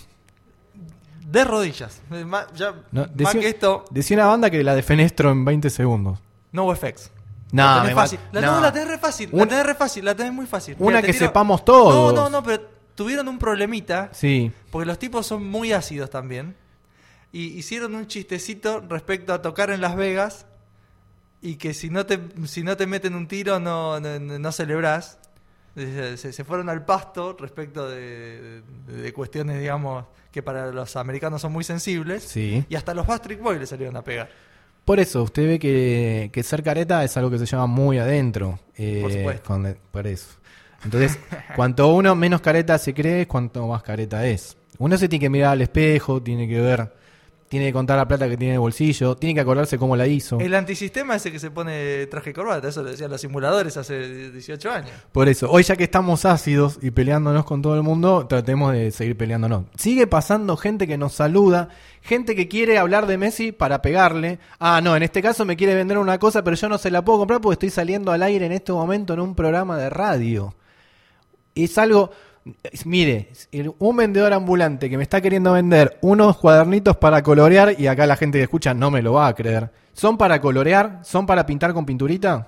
De rodillas. Más, ya,
No,
más
decí,
que esto,
decí una banda que la defenestro en veinte segundos.
NoFX.
No,
la tenés
me
fácil.
va-
La,
no.
no, la tenés re fácil.
Un-
La tenés re fácil. La tenés muy fácil.
Una
Mira, te
que
tiro-
sepamos todos.
No, no, no, pero tuvieron un problemita.
Sí.
Porque los tipos son muy ácidos también. Y hicieron un chistecito respecto a tocar en Las Vegas. Y que si no te, si no te meten un tiro, no, no, no celebrás. Se, se- se fueron al pasto respecto de, de, de cuestiones, digamos, que para los americanos son muy sensibles.
Sí.
Y hasta los Backstreet Boys le salieron a pegar.
Por eso, usted ve que, que ser careta es algo que se llama muy adentro. Eh,
Por supuesto.
con- por eso. Entonces, cuanto uno menos careta se cree, cuanto más careta es. Uno se tiene que mirar al espejo, tiene que ver, tiene que contar la plata que tiene en el bolsillo, tiene que acordarse cómo la hizo.
El antisistema ese que se pone traje y corbata, eso lo decían los simuladores hace dieciocho años.
Por eso, hoy ya que estamos ácidos y peleándonos con todo el mundo, tratemos de seguir peleándonos. Sigue pasando gente que nos saluda, gente que quiere hablar de Messi para pegarle. Ah, no, en este caso me quiere vender una cosa, pero yo no se la puedo comprar porque estoy saliendo al aire en este momento en un programa de radio. Es algo... Mire, un vendedor ambulante que me está queriendo vender unos cuadernitos para colorear, y acá la gente que escucha no me lo va a creer. ¿Son para colorear? ¿Son para pintar con pinturita?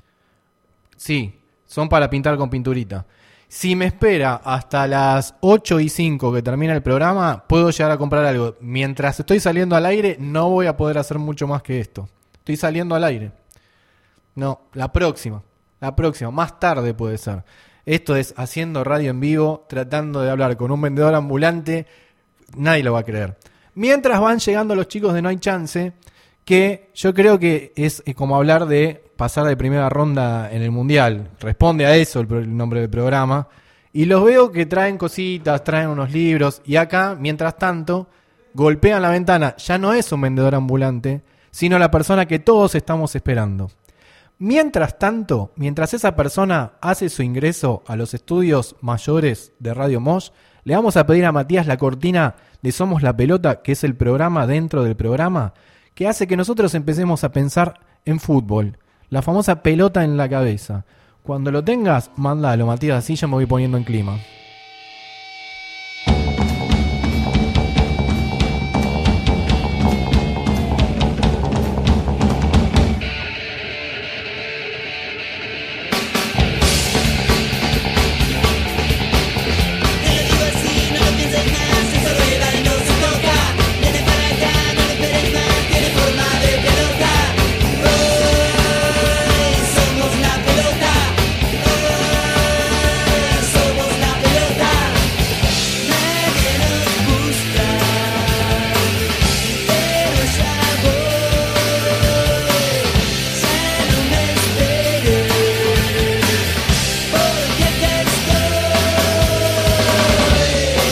Sí, son para pintar con pinturita. Si me espera hasta las ocho y cinco que termina el programa, puedo llegar a comprar algo. Mientras estoy saliendo al aire, no voy a poder hacer mucho más que esto. Estoy saliendo al aire. No, la próxima. La próxima, más tarde puede ser. Esto es haciendo radio en vivo, tratando de hablar con un vendedor ambulante. Nadie lo va a creer. Mientras van llegando los chicos de No Hay Chance, que yo creo que es, es como hablar de pasar de primera ronda en el Mundial. Responde a eso el, pro- el nombre del programa. Y los veo que traen cositas, traen unos libros. Y acá, mientras tanto, golpean la ventana. Ya no es un vendedor ambulante, sino la persona que todos estamos esperando. Mientras tanto, mientras esa persona hace su ingreso a los estudios mayores de Radio Mosh, le vamos a pedir a Matías la cortina de Somos la Pelota, que es el programa dentro del programa, que hace que nosotros empecemos a pensar en fútbol, la famosa pelota en la cabeza. Cuando lo tengas, mándalo, Matías, así ya me voy poniendo en clima.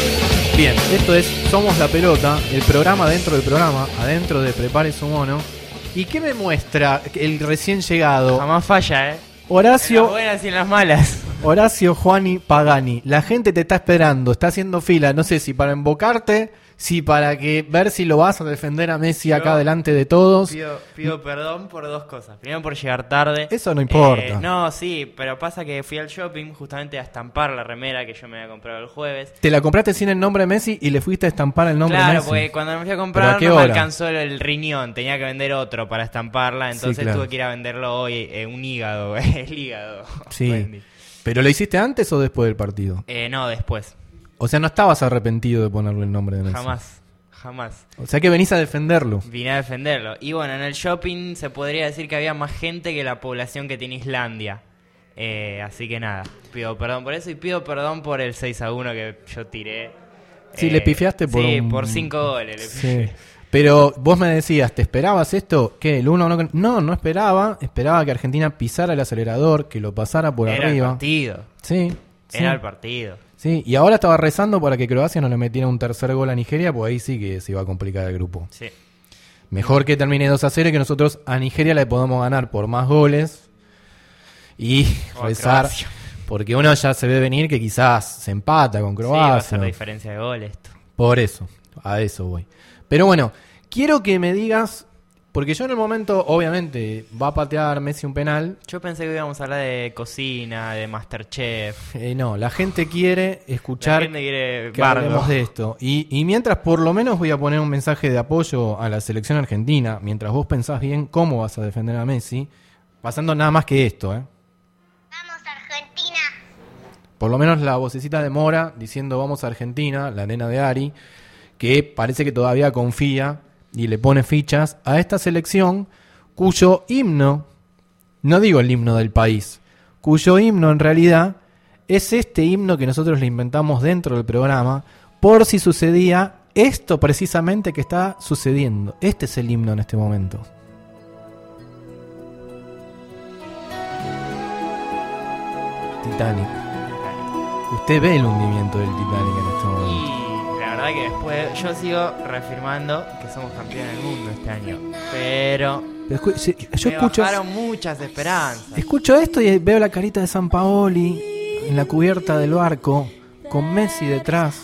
Bien, esto es Somos la Pelota, el programa dentro del programa, adentro de Prepare su Mono. ¿Y qué me muestra el recién llegado?
Jamás falla, ¿eh?
Horacio.
En las buenas y en las malas.
Horacio Juani Pagani. La gente te está esperando, está haciendo fila. No sé si para invocarte, si para que ver si lo vas a defender a Messi acá
Yo
delante de todos.
Pido, pido perdón por dos cosas. Primero por llegar tarde.
Eso no importa.
Eh, no, sí, pero pasa que fui al shopping justamente a estampar la remera que yo me había comprado el jueves.
Te la compraste sin el nombre de Messi y le fuiste a estampar el nombre
Claro,
de Messi.
porque cuando me fui a
¿Pero
comprar
a qué
no me
hora?
alcanzó el, el riñón, tenía que vender otro para estamparla, entonces
Sí, claro.
tuve que ir a venderlo hoy, eh, un hígado, el hígado.
Sí.
Vendí.
¿Pero lo hiciste antes o después del partido?
Eh, no, después.
O sea, no estabas arrepentido de ponerle el nombre de Messi.
Jamás, jamás.
O sea que venís a defenderlo.
Vine a defenderlo. Y bueno, en el shopping se podría decir que había más gente que la población que tiene Islandia. Eh, así que nada, pido perdón por eso y pido perdón por el seis a uno que yo tiré.
Sí,
Eh,
le pifiaste por
Sí,
un-
por cinco goles le
Sí.
pifié.
Pero vos me decías, ¿te esperabas esto? ¿Qué? ¿El uno no? No, no esperaba. Esperaba que Argentina pisara el acelerador, que lo pasara por
Era
arriba.
el partido.
Sí, sí.
Era el partido.
Sí, y ahora estaba rezando para que Croacia no le metiera un tercer gol a Nigeria, porque ahí sí que se iba a complicar el grupo.
Sí.
Mejor que termine dos a cero y que nosotros a Nigeria le podamos ganar por más goles y
O a
rezar,
Croacia.
porque uno ya se ve venir que quizás se empata con
Sí, va a
Croacia.
ser la diferencia de gol esto.
Por eso, a eso voy. Pero bueno, quiero que me digas, porque yo en el momento, obviamente, va a patear Messi un penal.
Yo pensé que íbamos a hablar de cocina, de Masterchef.
Eh, no, la gente quiere escuchar
La gente quiere
que
bardo.
hablemos de esto. Y, y mientras, por lo menos, voy a poner un mensaje de apoyo a la selección argentina, mientras vos pensás bien cómo vas a defender a Messi, pasando nada más que esto, ¿eh?
Vamos Argentina.
Por lo menos la vocecita de Mora diciendo vamos a Argentina, la nena de Ari, que parece que todavía confía y le pone fichas a esta selección cuyo himno, no digo el himno del país, cuyo himno en realidad es este himno que nosotros le inventamos dentro del programa por si sucedía esto precisamente que está sucediendo. Este es el himno en este momento. Titanic. Usted ve el hundimiento del Titanic en este momento.
Y la verdad que después yo sigo reafirmando que somos campeones del mundo este año. Pero,
Pero escu- si- yo
me
escucho,
bajaron muchas esperanzas.
escucho esto y veo la carita de San Paoli en la cubierta del barco con Messi detrás.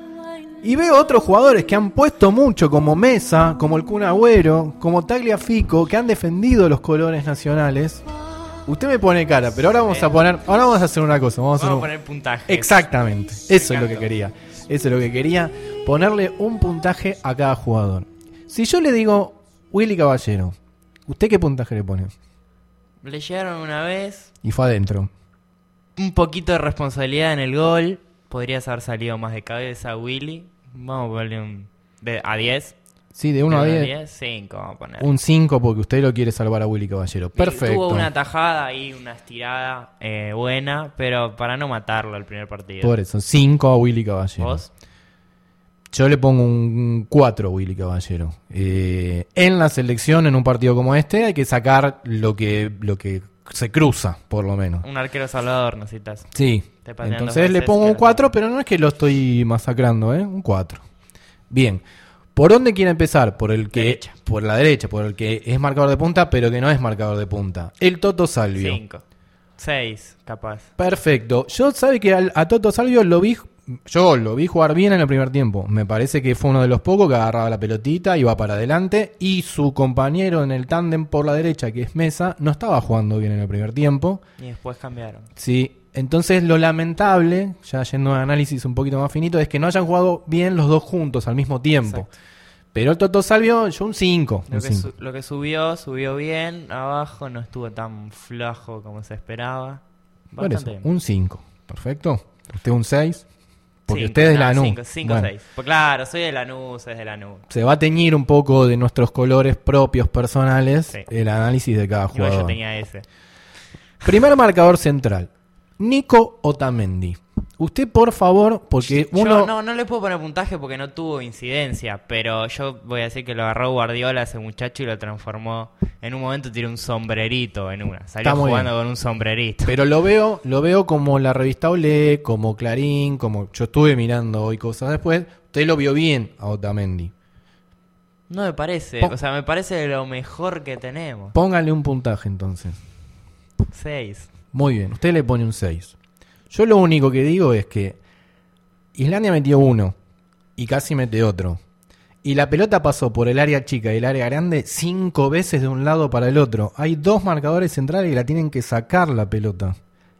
Y veo otros jugadores que han puesto mucho, como Mesa, como el Kun Agüero, como Tagliafico, que han defendido los colores nacionales. Usted me pone cara, pero ahora vamos a poner, ahora vamos a hacer una cosa, vamos,
Vamos a
hacer un-
poner puntaje.
Exactamente, eso es lo que quería. Eso es lo que quería, ponerle un puntaje a cada jugador. Si yo le digo Willy Caballero, ¿usted qué puntaje le pone?
Le llegaron una vez,
Y fue adentro.
un poquito de responsabilidad en el gol. Podrías haber salido más de cabeza a Willy. Vamos a ponerle un de, a diez.
Sí, de uno a diez.
cinco vamos a poner.
Un cinco porque usted lo quiere salvar a Willy Caballero. Perfecto.
Tuvo una tajada y una estirada eh, buena, pero para no matarlo el primer partido.
Por eso, cinco a Willy Caballero.
¿Vos?
Yo le pongo un cuatro a Willy Caballero. Eh, en la selección, en un partido como este, hay que sacar lo que, lo que se cruza, por lo menos.
Un arquero salvador necesitas.
Sí,
Te patean
entonces
dos
le
veces,
pongo un
quedas-
cuatro, pero no es que lo estoy masacrando, ¿eh? Un cuatro. Bien. ¿Por dónde quiere empezar? Por el que
Derecha.
por la derecha, por el que es marcador de punta, pero que no es marcador de punta. El Toto Salvio.
Cinco. Seis, capaz.
Perfecto. Yo sabe que al- a Toto Salvio lo vi, yo lo vi jugar bien en el primer tiempo. Me parece que fue uno de los pocos que agarraba la pelotita, iba para adelante y su compañero en el tándem por la derecha, que es Mesa, no estaba jugando bien en el primer tiempo.
Y después cambiaron.
Sí, entonces lo lamentable, ya yendo a un análisis un poquito más finito, es que no hayan jugado bien los dos juntos al mismo tiempo.
Exacto.
Pero el Toto Salvio, yo un cinco.
Lo que, su- lo que subió, subió bien. Abajo no estuvo tan flojo como se esperaba.
Por eso,
Bastante bien.
un cinco. Perfecto. Usted un seis. Porque
Cinco,
usted es
no,
Lanús.
cinco, cinco,
Bueno,
seis. Pues claro, soy de Lanús, es de Lanús.
se va a teñir un poco de nuestros colores propios personales
Sí.
el análisis de cada
Igual
jugador.
yo tenía ese.
Primer marcador central. Nico Otamendi. Usted, por favor, porque uno...
Yo no, no le puedo poner puntaje porque no tuvo incidencia, pero yo voy a decir que lo agarró Guardiola a ese muchacho y lo transformó. En un momento tiró un sombrerito en una. Salió
Está muy
jugando
bien.
con un sombrerito.
Pero lo veo, lo veo como la revista Olé, como Clarín, como yo estuve mirando hoy cosas después. Usted lo vio bien a Otamendi.
No me parece,
Pon-
o sea, me parece lo mejor que tenemos.
Póngale un puntaje entonces.
seis.
Muy bien, usted le pone un seis. Yo lo único que digo es que Islandia metió uno y casi mete otro. Y la pelota pasó por el área chica y el área grande cinco veces de un lado para el otro. Hay dos marcadores centrales y la tienen que sacar la pelota.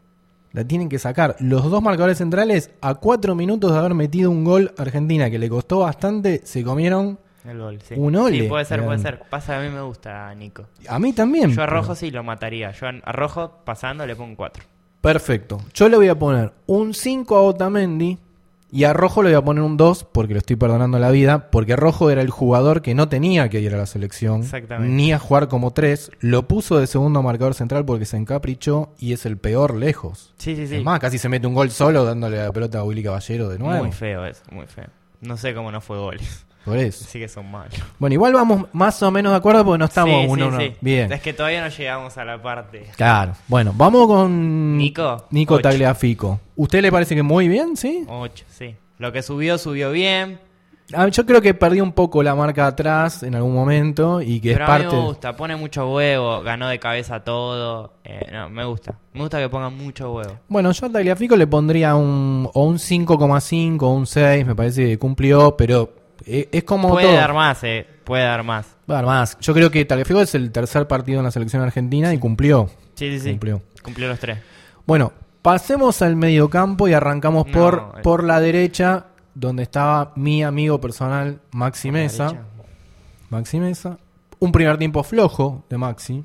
La tienen que sacar. Los dos marcadores centrales, a cuatro minutos de haber metido un gol Argentina, que le costó bastante, se comieron
El gol, sí.
un ole.
Sí, puede ser, puede
Realmente.
ser. Pasa, a mí me gusta, Nico.
A mí también.
Yo a
pero-
Rojo sí lo mataría. Yo a Rojo, pasando, le pongo un cuatro.
Perfecto. Yo le voy a poner un cinco a Otamendi y a Rojo le voy a poner un dos porque le estoy perdonando la vida, porque Rojo era el jugador que no tenía que ir a la selección
Exactamente.
ni a jugar como tres. Lo puso de segundo marcador central porque se encaprichó y es el peor lejos.
Sí, sí, sí.
Es más, casi se mete un gol solo dándole la pelota a Willy Caballero de nuevo.
Muy feo eso, muy feo. No sé cómo no fue goles.
Por eso.
Sí que son malos.
Bueno, igual vamos más o menos de acuerdo porque no estamos
Sí,
uno
sí,
uno.
sí.
Bien.
Es que todavía no llegamos a la parte.
Claro. Bueno, vamos con
Nico,
Nico
ocho.
Tagliafico. ¿Usted le parece que muy bien, sí?
ocho, sí. Lo que subió, subió bien.
Ah, yo creo que perdió un poco la marca atrás en algún momento y que
Pero
es
a mí
parte.
me gusta, pone mucho huevo, ganó de cabeza todo. Eh, no, me gusta. Me gusta que pongan mucho huevo.
Bueno, yo a Tagliafico le pondría un o un cinco coma cinco o un seis, me parece que cumplió, pero es, es como
Puede
todo.
dar más, eh. Puede dar más.
Va a dar más. Yo creo que Tagliafico es el tercer partido en la selección argentina y cumplió.
Sí, sí, sí.
Cumplió.
Cumplió los tres.
Bueno, pasemos al mediocampo y arrancamos
No,
por,
el-
por la derecha, donde estaba mi amigo personal Maxi Mesa.
Derecha.
Maxi Mesa. Un primer tiempo flojo de Maxi.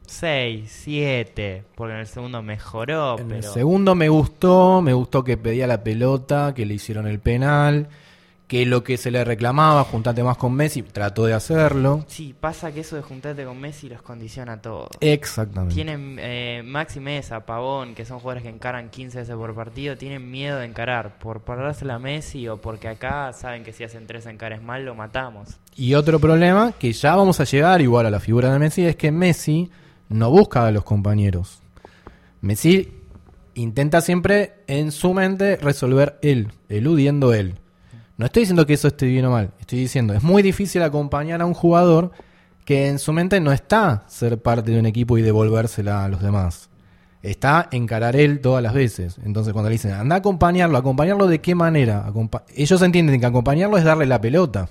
seis, siete. Porque en el segundo mejoró,
En
pero...
el segundo me gustó, me gustó que pedía la pelota, que le hicieron el penal, que lo que se le reclamaba, juntate más con Messi, trató de hacerlo.
Sí, pasa que eso de juntarte con Messi los condiciona a todos.
Exactamente.
Tienen eh, Maxi Mesa, Pavón, que son jugadores que encaran quince veces por partido, tienen miedo de encarar por parársela a Messi o porque acá saben que si hacen tres encares mal lo matamos.
Y otro problema, que ya vamos a llegar igual a la figura de Messi, es que Messi no busca a los compañeros. Messi intenta siempre en su mente resolver él, eludiendo él. No estoy diciendo que eso esté bien o mal, estoy diciendo, es muy difícil acompañar a un jugador que en su mente no está ser parte de un equipo y devolvérsela a los demás. Está encarar él todas las veces. Entonces cuando le dicen, anda a acompañarlo, ¿acompañarlo de qué manera? Acompa- Ellos entienden que acompañarlo es darle la pelota,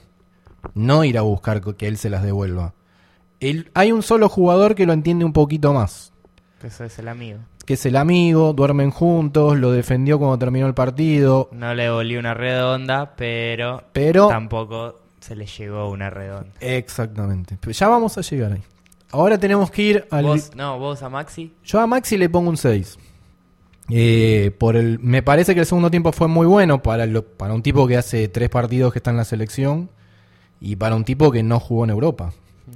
no ir a buscar que él se las devuelva. Él, hay un solo jugador que lo entiende un poquito más,
Eso es el amigo.
que es el amigo, duermen juntos, lo defendió cuando terminó el partido,
No le volvió una redonda, pero,
pero...
tampoco se le llegó una redonda.
Exactamente. Pero ya vamos a llegar ahí. Ahora tenemos que ir al...
¿Vos, no, vos a Maxi?
Yo a Maxi le pongo un seis. Eh, por el, me parece que el segundo tiempo fue muy bueno para, lo, para un tipo que hace tres partidos que está en la selección y para un tipo que no jugó en Europa.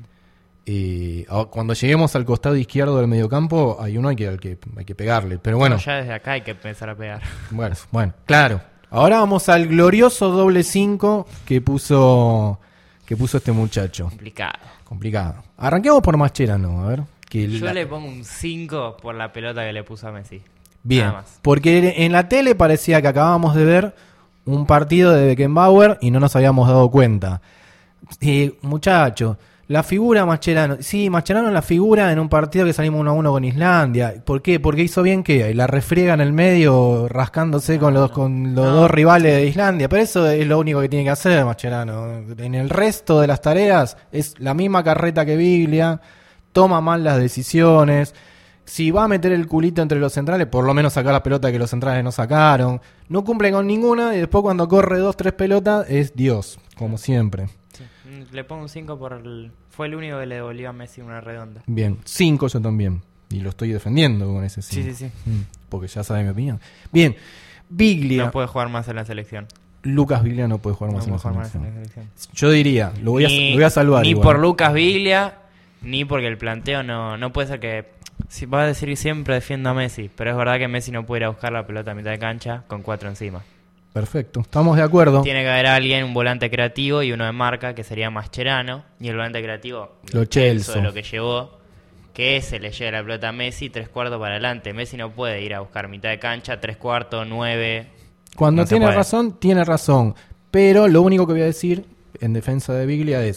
Eh, a- cuando lleguemos al costado izquierdo del mediocampo, hay uno hay que, al que hay que pegarle. Pero bueno,
No, ya desde acá hay que empezar a pegar.
bueno, bueno, claro. Ahora vamos al glorioso doble cinco que puso que puso este muchacho.
Complicado.
Complicado. Arranquemos por Mascherano, a ver. Que
Yo
la-
le pongo un cinco por la pelota que le puso a Messi.
Bien,
Nada más.
porque en la tele parecía que acabábamos de ver un partido de Beckenbauer y no nos habíamos dado cuenta. Eh, muchacho, la figura Mascherano, sí, Mascherano es la figura en un partido que salimos uno a uno con Islandia. ¿Por qué? Porque hizo bien que la refriega en el medio rascándose con los con los
No.
dos rivales de Islandia, pero eso es lo único que tiene que hacer Mascherano. En el resto de las tareas es la misma carreta que Biglia, toma mal las decisiones. Si va a meter el culito entre los centrales, por lo menos sacar la pelota que los centrales no sacaron. No cumple con ninguna y después cuando corre dos, tres pelotas es Dios, como siempre.
Sí. Mm, Le pongo un cinco por el... Fue el único que le devolvió a Messi una redonda.
Bien, cinco yo también. Y lo estoy defendiendo con ese cinco.
Sí, sí, sí.
Mm, porque ya sabe mi opinión. Bien, Biglia.
No puede jugar más en la selección.
Lucas Biglia no puede jugar
No
más en
puede
la
jugar más en
selección.
la selección.
Yo diría, lo voy a,
Ni-
lo voy a salvar
Ni
igual.
por Lucas Biglia, ni porque el planteo no, no puede ser que... Si va a decir que siempre defiendo a Messi, pero es verdad que Messi no puede ir a buscar la pelota a mitad de cancha con cuatro encima.
Perfecto, estamos de acuerdo.
Tiene que haber alguien, un volante creativo y uno de marca, que sería Mascherano. Y el volante creativo,
Lo Celso.
de lo que llevó, que se le llega la pelota a Messi tres cuartos para adelante. Messi no puede ir a buscar mitad de cancha, tres cuartos, nueve.
Cuando
No se
tiene
puede.
razón, tiene razón. Pero lo único que voy a decir en defensa de Biglia es,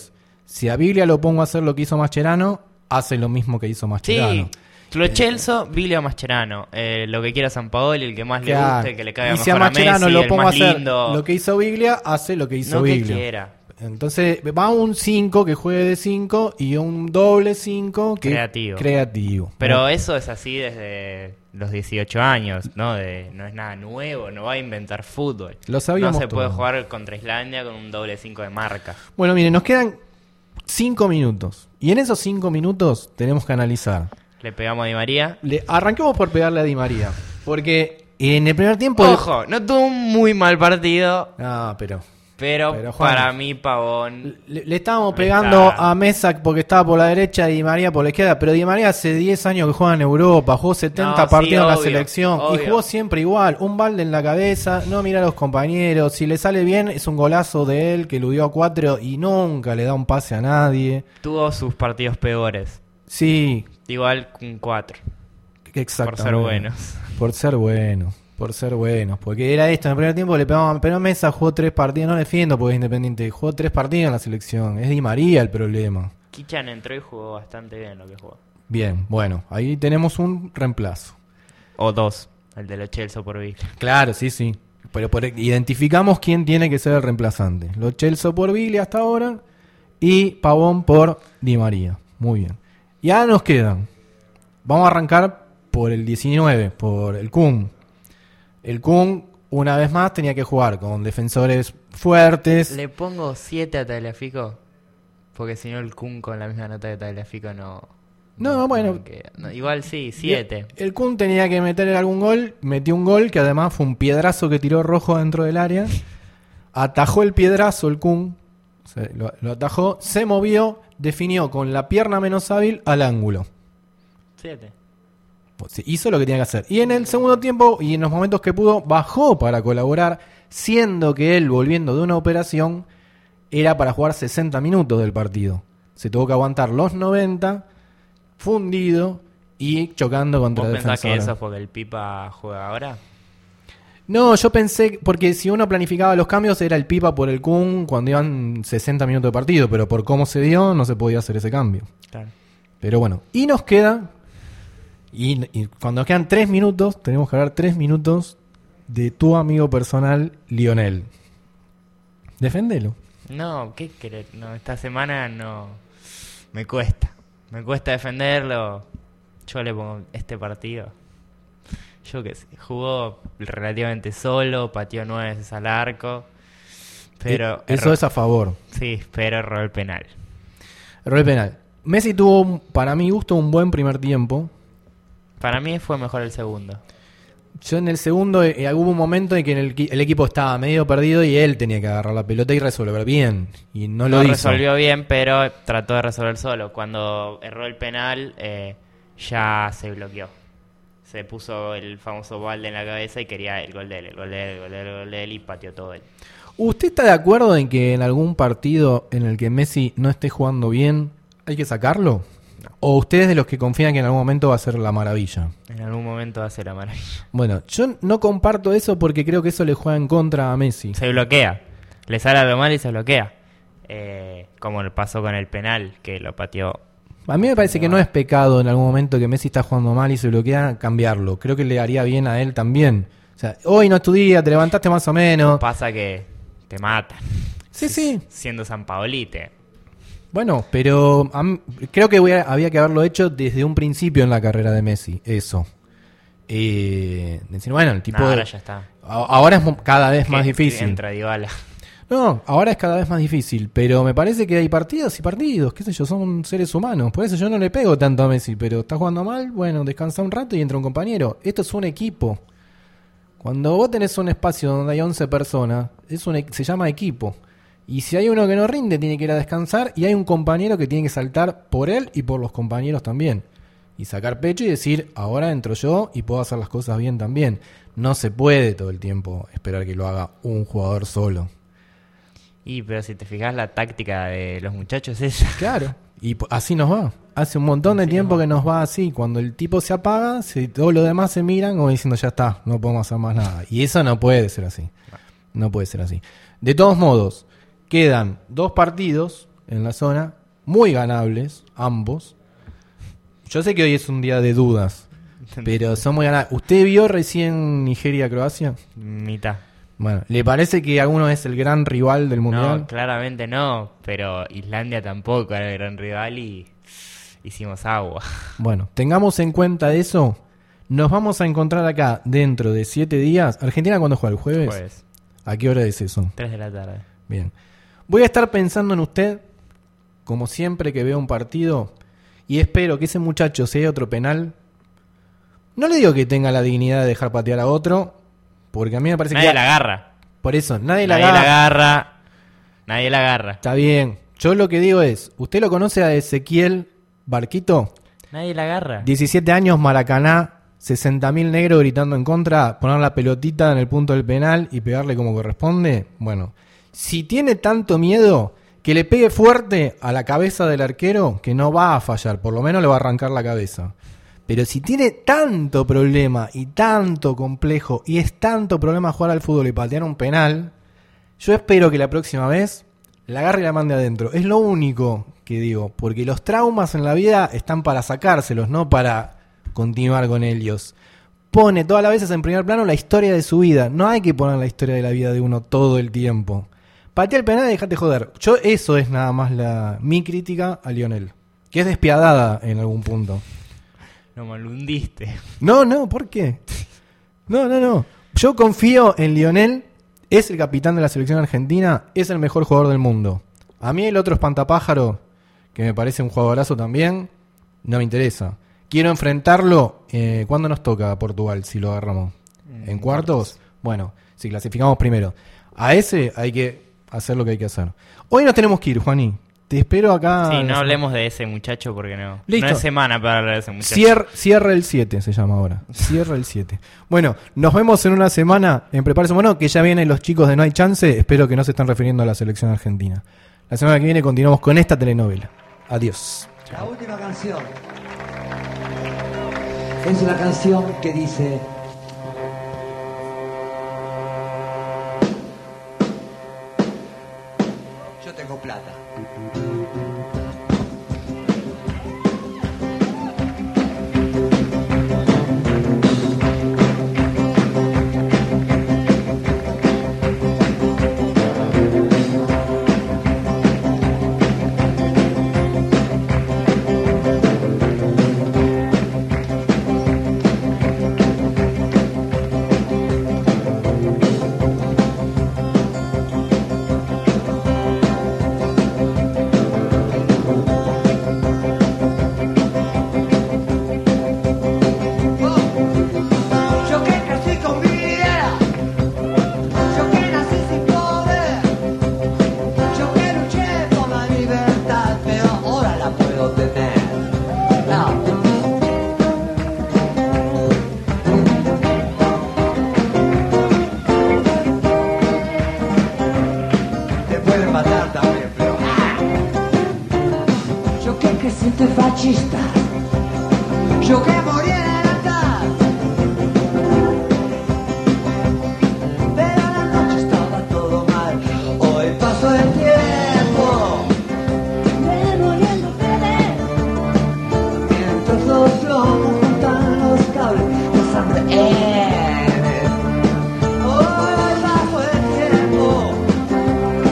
Si a Biglia lo pongo a hacer lo que hizo Mascherano, hace lo mismo que hizo Mascherano.
Sí, Lo Celso, Biglia o Mascherano. Eh, lo que quiera Sampaoli, el que más
Claro.
le guste, el que le caiga
Y
mejor
si a Mascherano
a Messi,
lo
el
pongo a
más
hacer
lindo.
lo que hizo Biglia, hace lo que hizo
No que
Biglia.
quiera.
Entonces va un cinco que juegue de cinco y un doble cinco que
Creativo.
creativo.
Pero
Bueno,
eso es así desde los dieciocho años, ¿no? De, no es nada nuevo, no va a inventar fútbol.
Lo sabíamos
No se puede
todo.
jugar contra Islandia con un doble cinco de marca.
Bueno, miren, nos quedan cinco minutos. Y en esos cinco minutos tenemos que analizar.
Le pegamos a Di María.
Le, arranquemos por pegarle a Di María. Porque en el primer tiempo...
Ojo, no tuvo un muy mal partido,
Ah, pero...
pero,
Pero, Juan,
para mí Pavón...
Le, le estábamos
Me
pegando
está-
a Mesa porque estaba por la derecha y Di María por la izquierda. Pero Di María hace diez años que juega en Europa. Jugó setenta
No, sí,
partidos en la
obvio,
selección.
obvio.
Y jugó siempre igual. Un balde en la cabeza. No mira a los compañeros. Si le sale bien es un golazo de él que eludió a cuatro y nunca le da un pase a nadie.
Tuvo sus partidos peores.
Sí,
Igual un cuatro.
exactamente.
Por ser buenos.
Por ser buenos. Por ser buenos. Porque era esto. En el primer tiempo le pegamos. Pero Mesa jugó tres partidos. No defiendo porque es independiente. Jugó tres partidos en la selección. Es Di María el problema.
Kichan entró y jugó bastante bien lo que jugó.
Bien, bueno. Ahí tenemos un reemplazo.
O dos, el de Lo Celso por Biglia.
Claro, sí, sí. Pero por, identificamos quién tiene que ser el reemplazante. Lo Celso por Biglia hasta ahora y Pavón por Di María. Muy bien. Y ahora nos quedan. Vamos a arrancar por el diecinueve, por el Kun. El Kun, una vez más, tenía que jugar con defensores fuertes.
Le pongo siete a Tagliafico. Porque si no el Kun con la misma nota de Tagliafico no...
No, bueno.
queda. No, igual sí, siete.
El Kun tenía que meter algún gol. Metió un gol que además fue un piedrazo que tiró Rojo dentro del área. Atajó el piedrazo el Kun. Se- lo, lo atajó. Se movió. Definió con la pierna menos hábil al ángulo.
Siete.
Pues sí, hizo lo que tenía que hacer. Y en el segundo tiempo y en los momentos que pudo, bajó para colaborar. Siendo que él, volviendo de una operación, era para jugar sesenta minutos del partido. Se tuvo que aguantar los noventa, fundido y chocando contra
¿Vos
el
pensás
defensor.
que eso es porque el Pipa juega ahora?
No, yo pensé, porque si uno planificaba los cambios era el Pipa por el Kun cuando iban sesenta minutos de partido, pero por cómo se dio no se podía hacer ese cambio.
Claro.
Pero bueno, y nos queda, y, y cuando nos quedan tres minutos, tenemos que hablar tres minutos de tu amigo personal, Lionel. Defendelo.
No, ¿qué querés? No, esta semana no... Me cuesta. Me cuesta defenderlo. Yo le pongo este partido. Yo qué sé. Jugó relativamente solo, pateó nueve veces al arco. Pero...
E- Eso
erró-
es a favor.
Sí, pero erró el penal.
Error penal. Messi tuvo, para mi gusto, un buen primer tiempo.
Para mí fue mejor el segundo.
Yo en el segundo eh, hubo un momento en que en el, equi- el equipo estaba medio perdido y él tenía que agarrar la pelota y resolver bien. Y no lo
No
hizo.
resolvió bien, pero trató de resolver solo. Cuando erró el penal, eh, ya se bloqueó. Se puso el famoso balde en la cabeza y quería el gol de él, el gol de él, el gol de él, el gol de él y pateó todo él.
¿Usted está de acuerdo en que en algún partido en el que Messi no esté jugando bien hay que sacarlo? ¿O usted es de los que confían que en algún momento va a ser la maravilla?
En algún momento va a ser la maravilla.
Bueno, yo no comparto eso porque creo que eso le juega en contra a Messi.
Se bloquea. Le sale algo mal y se bloquea. Eh, como le pasó con el penal, que lo pateó.
A mí me parece que no es pecado en algún momento que Messi está jugando mal y se bloquea cambiarlo. Creo que le haría bien a él también. O sea, hoy no es tu día, te levantaste más o menos.
Pasa que te matan.
Sí, sí.
Siendo San Paolite.
Bueno, pero a mí- creo que voy a- había que haberlo hecho desde un principio en la carrera de Messi, eso. Eh, decir, bueno, el tipo
Nah,
de-
ahora ya está.
A- ahora es mo- cada vez más
Que
difícil.
Entra Dybala.
No, ahora es cada vez más difícil, pero me parece que hay partidos y partidos, qué sé yo, son seres humanos. Por eso yo no le pego tanto a Messi, pero está jugando mal, bueno, descansa un rato y entra un compañero. Esto es un equipo. Cuando vos tenés un espacio donde hay once personas, es un, e- se llama equipo. Y si hay uno que no rinde, tiene que ir a descansar y hay un compañero que tiene que saltar por él y por los compañeros también. Y sacar pecho y decir, ahora entro yo y puedo hacer las cosas bien también. No se puede todo el tiempo esperar que lo haga un jugador solo.
Y pero si te fijas la táctica de los muchachos es esa.
Claro. Y p- así nos va. Hace un montón de
Así
tiempo
nos va.
que nos va así. Cuando el tipo se apaga, se, todos los demás se miran como diciendo, ya está, no podemos hacer más nada. Y eso no puede ser así. No puede ser así. De todos modos, quedan dos partidos en la zona, muy ganables, ambos. Yo sé que hoy es un día de dudas, pero son muy ganables. ¿Usted vio recién Nigeria-Croacia?
Mitad.
Bueno, ¿le parece que alguno es el gran rival del Mundial?
No, claramente no, pero Islandia tampoco era el gran rival y hicimos agua.
Bueno, tengamos en cuenta eso. Nos vamos a encontrar acá dentro de siete días. ¿Argentina cuándo juega? ¿El jueves?
Jueves.
¿A qué hora es eso?
Tres de la tarde.
Bien. Voy a estar pensando en usted, como siempre que veo un partido, y espero que ese muchacho, si hay otro penal, no le digo que tenga la dignidad de dejar patear a otro, porque a mí me parece
nadie
que...
Nadie la agarra.
Por eso, nadie,
nadie
la agarra.
la agarra. Nadie la agarra.
Está bien. Yo lo que digo es, ¿usted lo conoce a Ezequiel Barquito?
Nadie la agarra.
diecisiete años, Maracaná, sesenta mil negros gritando en contra, poner la pelotita en el punto del penal y pegarle como corresponde. Bueno, si tiene tanto miedo, que le pegue fuerte a la cabeza del arquero, que no va a fallar, por lo menos le va a arrancar la cabeza. Pero si tiene tanto problema y tanto complejo y es tanto problema jugar al fútbol y patear un penal, yo espero que la próxima vez la agarre y la mande adentro. Es lo único que digo, porque los traumas en la vida están para sacárselos, no para continuar con ellos. Pone todas las veces en primer plano la historia de su vida. No hay que poner la historia de la vida de uno todo el tiempo. Patea el penal y dejate joder. Yo, eso es nada más la mi crítica a Lionel, que es despiadada en algún punto.
No me lo hundiste.
No, no, ¿por qué? No, no, no. Yo confío en Lionel. Es el capitán de la selección argentina. Es el mejor jugador del mundo. A mí el otro espantapájaro, que me parece un jugadorazo también, no me interesa. Quiero enfrentarlo eh, cuando nos toca a Portugal, si lo agarramos. ¿En, ¿En cuartos? cuartos? Bueno, si clasificamos primero. A ese hay que hacer lo que hay que hacer. Hoy nos tenemos que ir, Juaní. Te espero acá.
Sí, no hablemos de ese muchacho porque no.
Listo.
No es semana para hablar de ese muchacho.
Cier- cierra el siete se llama ahora. Cierra el siete. Bueno, nos vemos en una semana en Prepárese Mono, que ya vienen los chicos de No Hay Chance. Espero que no se están refiriendo a la selección argentina. La semana que viene continuamos con esta telenovela. Adiós.
La última canción es una canción que dice: yo tengo plata. Fascista, yo que